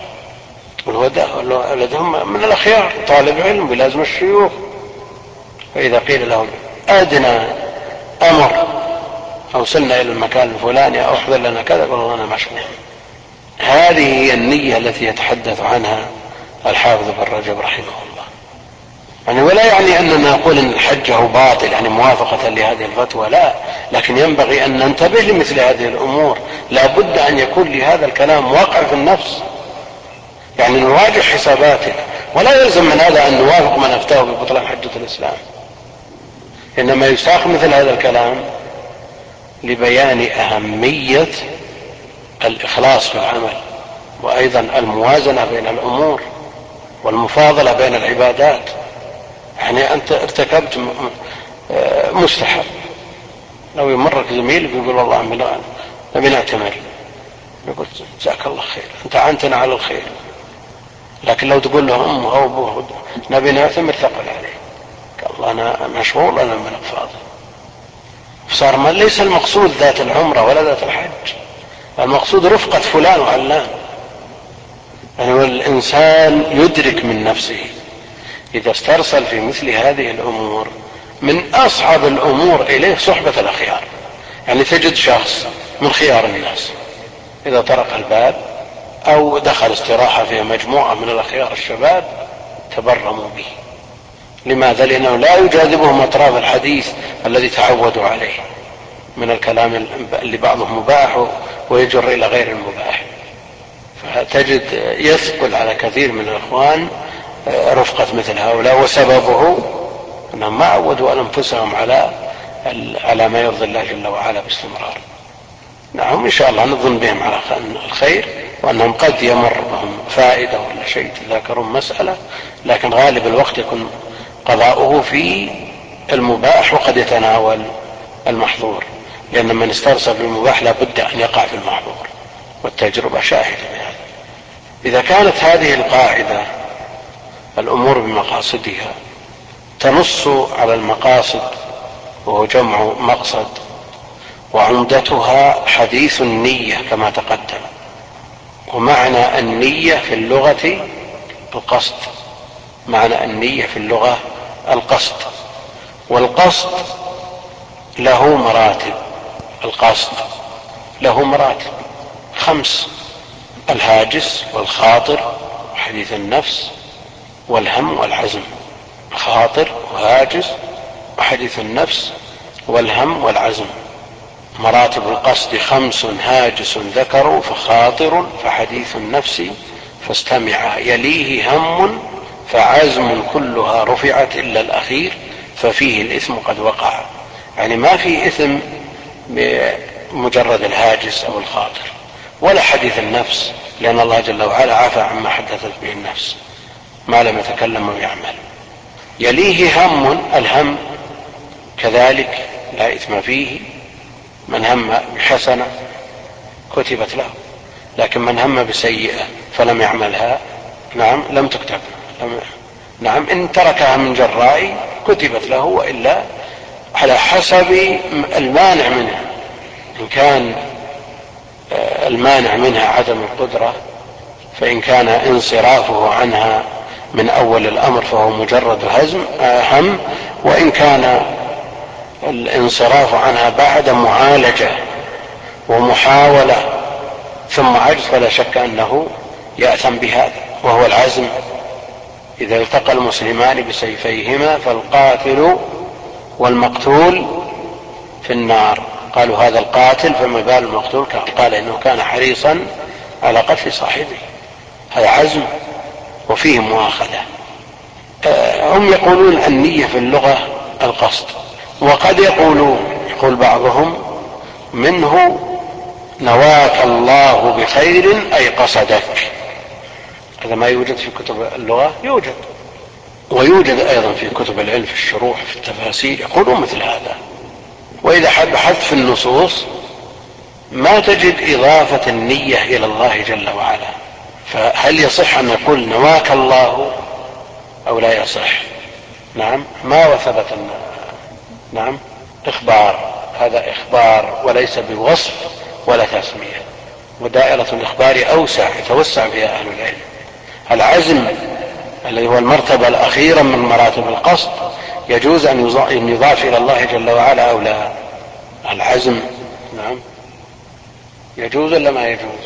ولدهم من الأخيار طالب علم بلازم الشيوخ، فإذا قيل لهم أدنى أمر أوصلنا إلى المكان الفلاني أو أحضر لنا كذا، قالوا أنا مشغول. هذه هي النية التي يتحدث عنها الحافظ ابن رجب رحمه الله. يعني ولا يعني أننا نقول أن الحج هو باطل يعني موافقة لهذه الفتوى، لا، لكن ينبغي أن ننتبه لمثل هذه الأمور. لا بد أن يكون لهذا الكلام واقع في النفس، يعني نراجع حساباتنا، ولا يلزم من هذا أن نوافق من أفتاه ببطلان حجة الإسلام. إنما يساق مثل هذا الكلام لبيان أهمية الإخلاص في العمل، وأيضا الموازنة بين الأمور والمفاضلة بين العبادات. يعني أنت ارتكبت مستحب، لو يمرك زميل يقول والله نبي نعتمر، يقول جزاك الله خير أنت عنتنا على الخير. لكن لو تقول له أمه أو أبوه نبي نعتمر ثقل عليه، قال الله أنا مشغول أنا من فاضي. صار ما ليس المقصود ذات العمرة ولا ذات الحج، المقصود رفقة فلان وعلان. يعني الإنسان يدرك من نفسه إذا استرسل في مثل هذه الأمور، من أصعب الأمور إليه صحبة الأخيار. يعني تجد شخص من خيار الناس إذا طرق الباب أو دخل استراحة في مجموعة من الأخيار الشباب تبرموا به. لماذا؟ لأنه لا يجاذبهم أطراف الحديث الذي تعودوا عليه من الكلام اللي بعضه مباح ويجر إلى غير المباح. فتجد يثقل على كثير من الإخوان رفقة مثل هؤلاء، وسببه أنهم ما عودوا أنفسهم على ما يرضي الله جل وعلا باستمرار. نعم إن شاء الله نظن بهم على الخير، وأنهم قد يمر بهم فائدة ولا شيء تذاكرون مسألة، لكن غالب الوقت يكون قضاؤه في المباح وقد يتناول المحظور، لأن من استرسل بالمباح لا بد أن يقع في المحظور، والتجربة شاهدة بهذا. إذا كانت هذه القاعدة الأمور بمقاصدها تنص على المقاصد وهو جمع مقصد، وعمدتها حديث النية كما تقدم. ومعنى النية في اللغة القصد، معنى النية في اللغة القصد، والقصد له مراتب. القصد له مراتب 5: الهاجس والخاطر وحديث النفس والهم والعزم. خاطر وهاجس وحديث النفس والهم والعزم. مراتب القصد 5: هاجس ذكر فخاطر فحديث النفس فاستمع، يليه هم فعزم كلها رفعت إلا الأخير ففيه الإثم قد وقع. يعني ما في إثم مجرد الهاجس أو الخاطر، ولا حديث النفس، لأن الله جل وعلا عفى عما حدثت به النفس ما لم يتكلم ويعمل. يليه هم، الهم كذلك لا إثم فيه، من هم بحسنة كتبت له، لكن من هم بسيئة فلم يعملها لم تكتب، إن تركها من جراء كتبت له، وإلا على حسب المانع منها. إن كان المانع منها عدم القدرة، فإن كان انصرافه عنها من أول الأمر فهو مجرد هم، وإن كان الانصراف عنها بعد معالجة ومحاولة ثم عجز فلا شك أنه يأثم بهذا، وهو العزم. إذا التقى المسلمان بسيفيهما فالقاتل والمقتول في النار. قالوا هذا القاتل فما بال المقتول؟ قال إنه كان حريصا على قتل صاحبه. هذا عزم وفيه مؤاخذة. هم يقولون النية في اللغة القصد، وقد يقول بعضهم منه نواك الله بخير أي قصدك. هذا ما يوجد في كتب اللغة، يوجد، ويوجد أيضا في كتب العلم في الشروح في التفاسير يقولون مثل هذا. وإذا حدث في النصوص ما تجد إضافة النية إلى الله جل وعلا، فهل يصح أن نقول نواك الله أو لا يصح؟ ما وثبت إخبار، هذا إخبار وليس بوصف ولا تسمية، ودائرة الإخبار أوسع يتوسع فيها أهل العلم. العزم الذي هو المرتبة الأخيرة من مراتب القصد يجوز أن يضاف إلى الله جل وعلا أو لا؟ العزم يجوز ولا ما يجوز؟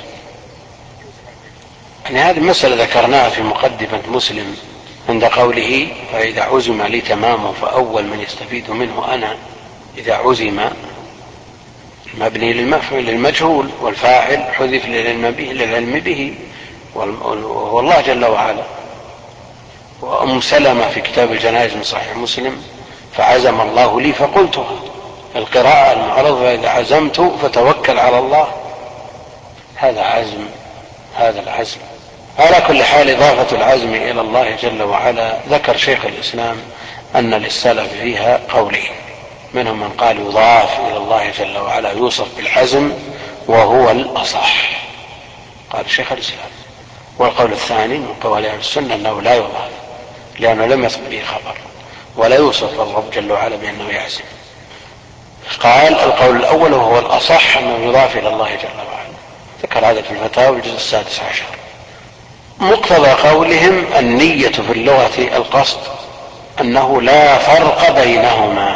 هذه مسألة ذكرناها في مقدمة مسلم عند قوله فإذا عزم لي تمامه فأول من يستفيد منه أنا. إذا عزم مبني للمجهول، والفاعل حذف للعلم به، والله جل وعلا. وأم سلمة في كتاب الجنائز من صحيح مسلم فعزم الله لي فقلتها، القراءة المعرضة فإذا عزمت فتوكل على الله. هذا عزم، هذا العزم. على كل حال إضافة العزم إلى الله جل وعلا ذكر شيخ الإسلام أن للسلف فيها قولين، منهم من قال يضاف إلى الله جل وعلا يوصف بالعزم وهو الأصح، قال شيخ الإسلام. والقول الثاني من قول أهل السنة أنه لا يضاف لأنه لم يثبت به خبر، ولا يوصف الرب جل وعلا بأنه يعزم. قال القول الأول وهو الأصح أنه يضاف إلى الله جل وعلا، ذكر هذا في الفتاوى الجزء 16. مقتضى قولهم النية في اللغة القصد، أنه لا فرق بينهما،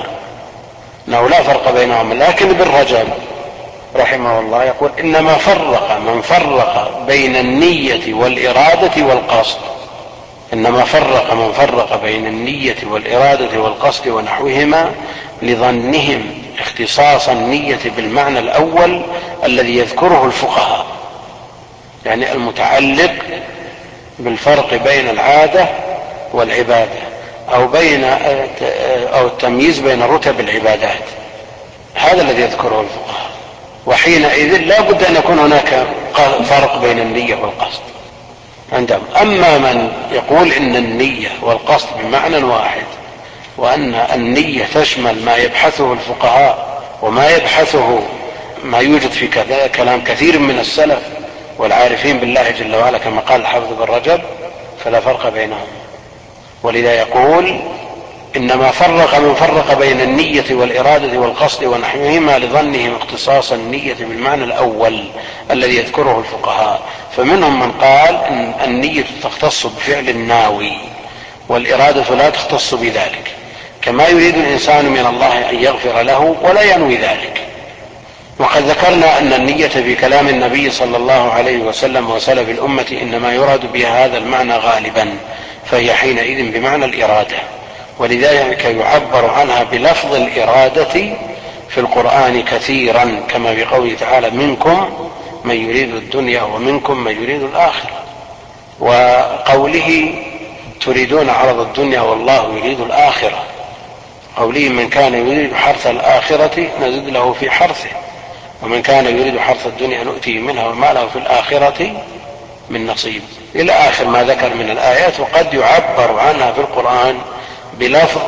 لكن ابن رجب رحمه الله يقول إنما فرق من فرق بين النية والإرادة والقصد، بين النية والإرادة والقصد ونحوهما لظنهم اختصاص النية بالمعنى الأول الذي يذكره الفقهاء، يعني المتعلق بالفرق بين العادة والعبادة، أو التمييز بين رتب العبادات، هذا الذي يذكره الفقهاء. وحينئذ لا بد أن يكون هناك فرق بين النية والقصد عندهم. أما من يقول إن النية والقصد بمعنى واحد، وأن النية تشمل ما يبحثه الفقهاء وما يبحثه ما يوجد في كلام كثير من السلف والعارفين بالله جل وعلا كما قال الحافظ بن رجب، فلا فرق بينهم. ولذا يقول إنما فرق من فرق بين النية والإرادة والقصد ونحوهما لظنهم اختصاص النية بالمعنى الأول الذي يذكره الفقهاء. فمنهم من قال إن النية تختص بفعل الناوي والإرادة لا تختص بذلك، كما يريد الإنسان من الله أن يغفر له ولا ينوي ذلك. وقد ذكرنا أن النية في كلام النبي صلى الله عليه وسلم وسلف الأمة إنما يراد بها هذا المعنى غالبا، فهي حينئذ بمعنى الإرادة، ولذلك يعبر عنها بلفظ الإرادة في القرآن كثيرا، كما في قوله تعالى منكم من يريد الدنيا ومنكم من يريد الآخرة، وقوله تريدون عرض الدنيا والله يريد الآخرة، قوله من كان يريد حرث الآخرة نزد له في حرثه، ومن كان يريد حرث الدنيا نؤتيه منها وما له في الآخرة من نصيب إلى آخر ما ذكر من الآيات. وقد يعبر عنها في القرآن بلفظ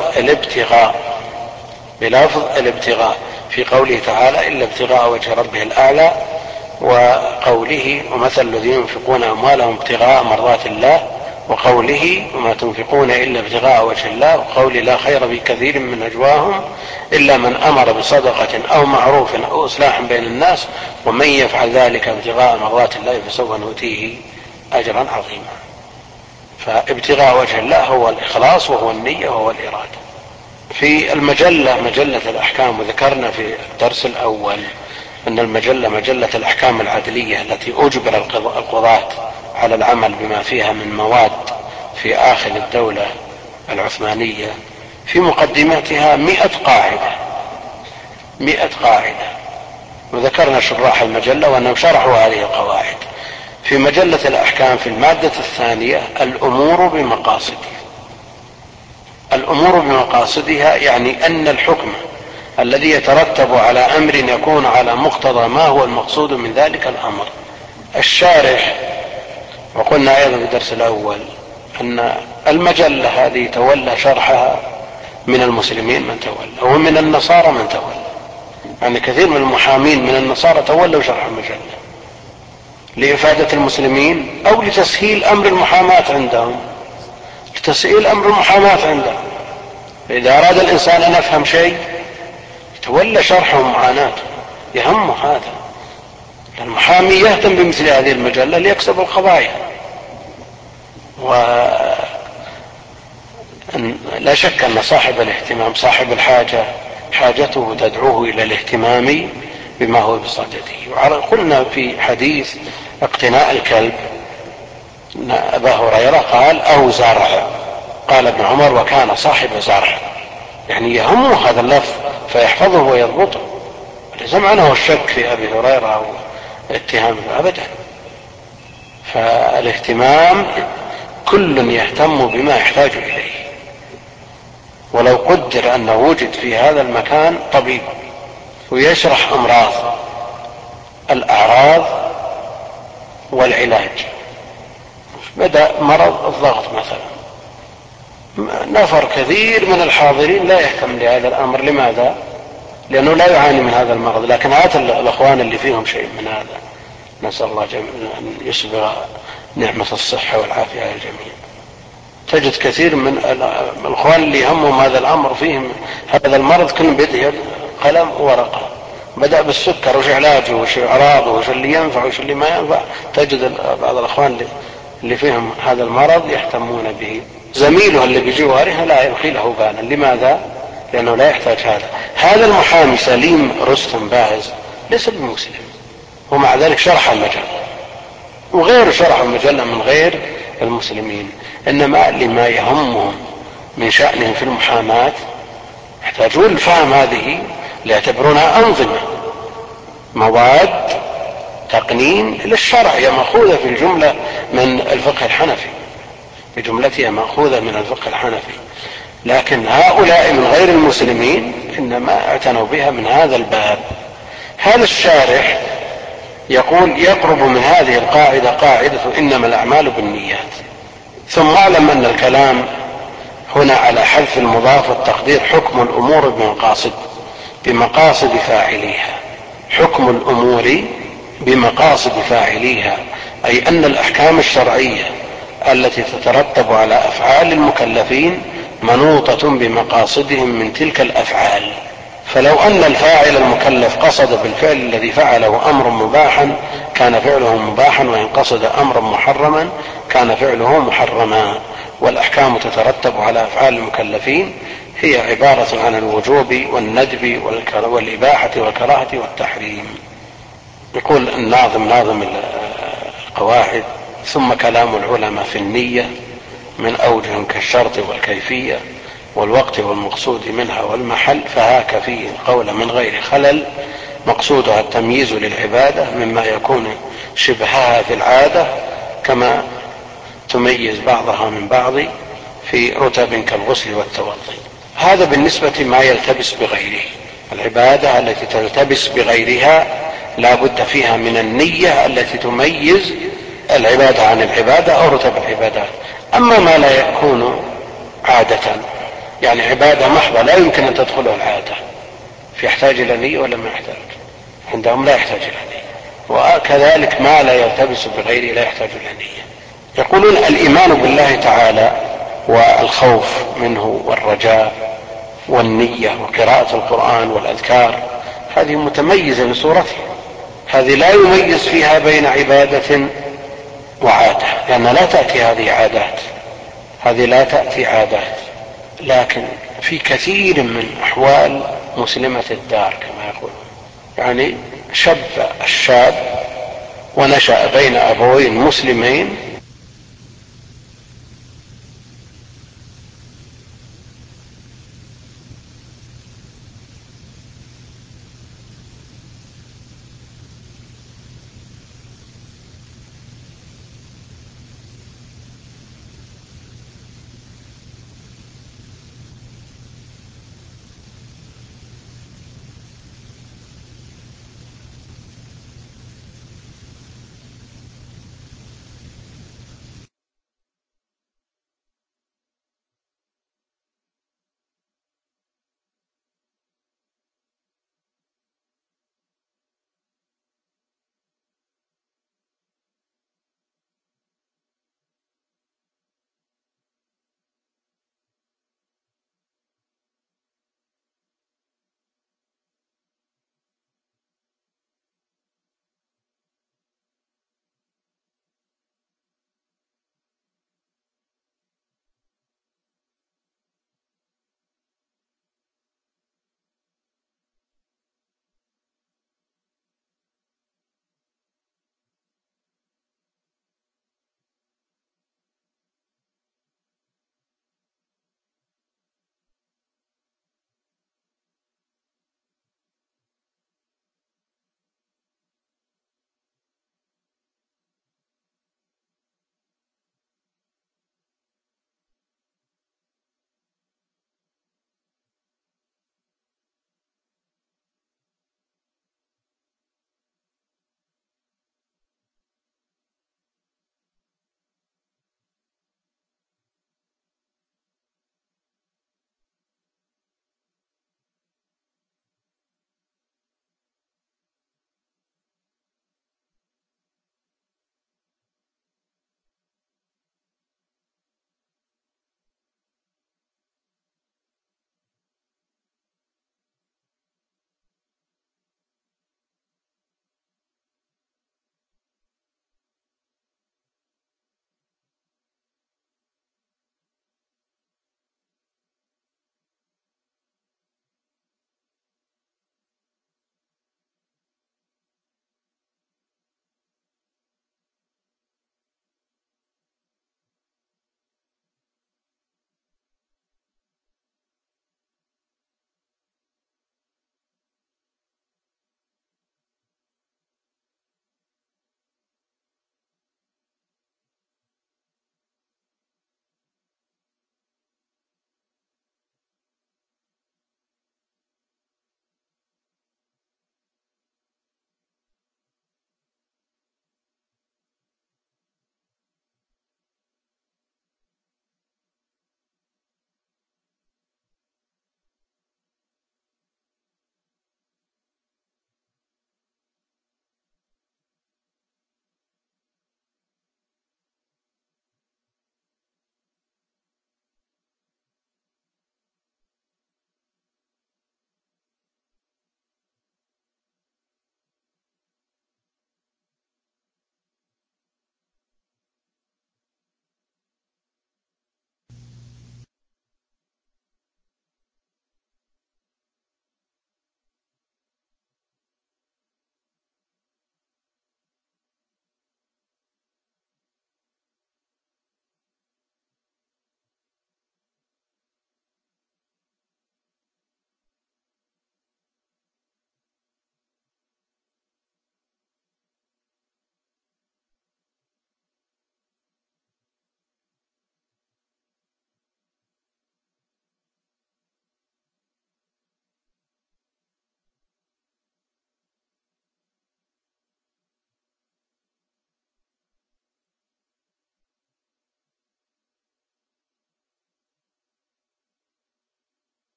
الابتغاء في قوله تعالى إلا ابتغاء وجه ربه الأعلى، وقوله ومثل الذين ينفقون أموالهم ابتغاء مرضات الله، وقوله وما تنفقون إلا ابتغاء وجه الله، وقوله لا خير في كثير من نجواهم إلا من أمر بصدقة أو معروف أو إصلاح بين الناس ومن يفعل ذلك ابتغاء مرضات الله فسوف نؤتيه أجرا عظيما. فابتغاء وجه الله هو الإخلاص وهو النية وهو الإرادة. في المجلة مجلة الأحكام، وذكرنا في الدرس الأول أن المجلة مجلة الأحكام العدلية التي أجبر القضاة على العمل بما فيها من مواد في آخر الدولة العثمانية، في مقدمتها 100 قاعدة، وذكرنا شراح المجلة وأنهم شرحوا هذه القواعد. في مجلة الأحكام في المادة الثانية الأمور بمقاصدها يعني أن الحكم الذي يترتب على أمر يكون على مقتضى ما هو المقصود من ذلك الأمر. الشارح، وقلنا أيضا في الدرس الأول أن المجلة هذه تولى شرحها من المسلمين من تولى ومن النصارى من تولى، يعني كثير من المحامين من النصارى تولوا شرح المجلة لإفادة المسلمين أو لتسهيل أمر المحاماة عندهم، فإذا أراد الإنسان أن يفهم شيء يتولى شرحه ومعاناته، يهمه هذا. المحامي يهتم بمثل هذه المجلة ليكسب القضايا، ولا شك أن صاحب الاهتمام صاحب الحاجة حاجته تدعوه إلى الاهتمام بما هو بصدده. قلنا في حديث اقتناء الكلب أن أبا هريرة قال أو زرع، قال ابن عمر وكان صاحب زرع، يعني يهمه هذا اللفظ فيحفظه ويضبطه. ليس معناه الشك في أبي هريرة أو اتهامه أبدا. فالاهتمام كل يهتم بما يحتاج إليه. ولو قدر أنه وجد في هذا المكان طبيب ويشرح الأعراض والعلاج، بدأ مرض الضغط مثلا، نفر كثير من الحاضرين لا يهتم لهذا الأمر. لماذا؟ لأنه لا يعاني من هذا المرض. لكن هات الأخوان اللي فيهم شيء من هذا، نسأل الله أن يسبغ نعمة الصحة والعافية على الجميع. تجد كثير من الأخوان اللي يهمهم هذا الأمر فيهم هذا المرض كلهم بيده قلم وورقة، بدأ بالسكر وش علاجه وش أعراضه وش اللي ينفع وش اللي ما ينفع. تجد بعض الأخوان اللي فيهم هذا المرض يهتمون به، زميله اللي بجواره لا يلقي له بالا. لماذا؟ لأنه لا يحتاج هذا المحامي سليم رستم باز ليس بمسلم، ومع ذلك شرح المجلة، وغير شرح المجلة من غير المسلمين، إنما لما يهمهم من شأنهم في المحاماة يحتاجون الفهم هذه ليعتبرونها أنظمة مواد تقنين للشرع، هي مأخوذة في الجملة من الفقه الحنفي، بجملتها مأخوذة من الفقه الحنفي. لكن هؤلاء من غير المسلمين إنما اعتنوا بها من هذا الباب. هذا الشارح يقول يقرب من هذه القاعدة قاعدة إنما الأعمال بالنيات. ثم اعلم أن الكلام هنا على حذف المضاف والتقدير حكم الأمور بمقاصد فاعليها. حكم الأمور بمقاصد فاعليها أي أن الأحكام الشرعية التي تترتب على أفعال المكلفين منوطة بمقاصدهم من تلك الأفعال. فلو أن الفاعل المكلف قصد بالفعل الذي فعله أمر مباحا كان فعله مباحا، وإن قصد أمرا محرما كان فعله محرما. والأحكام تترتب على أفعال المكلفين هي عبارة عن الوجوب والندب والإباحة والكراهة والتحريم. يقول ناظم القواعد ثم كلام العلماء في النية من أوجه كالشرط والكيفية والوقت والمقصود منها والمحل، فهاك فيه القول من غير خلل مقصودها التمييز للعبادة مما يكون شبهها في العادة كما تميز بعضها من بعض في رتب كالغسل والتوضي. هذا بالنسبة ما يلتبس بغيره. العبادة التي تلتبس بغيرها لا بد فيها من النية التي تميز العبادة عن العبادة أو رتب العبادات. أما ما لا يكون عادة، يعني عبادة محضة لا يمكن أن تدخله العادة، فيحتاج إلى نية ولا ما يحتاج؟ عندهم لا يحتاج إلى نية. وكذلك ما لا يلتبس بالغير لا يحتاج إلى نية. يقولون الإيمان بالله تعالى والخوف منه والرجاء والنية وقراءة القرآن والأذكار هذه متميزة لصورتها، هذه لا يميز فيها بين عبادة وعادة، لأن لا تأتي هذه عادات، هذه لا تأتي عادات. لكن في كثير من أحوال مسلمة الدار كما يقولون، يعني شب الشاب ونشأ بين أبوين مسلمين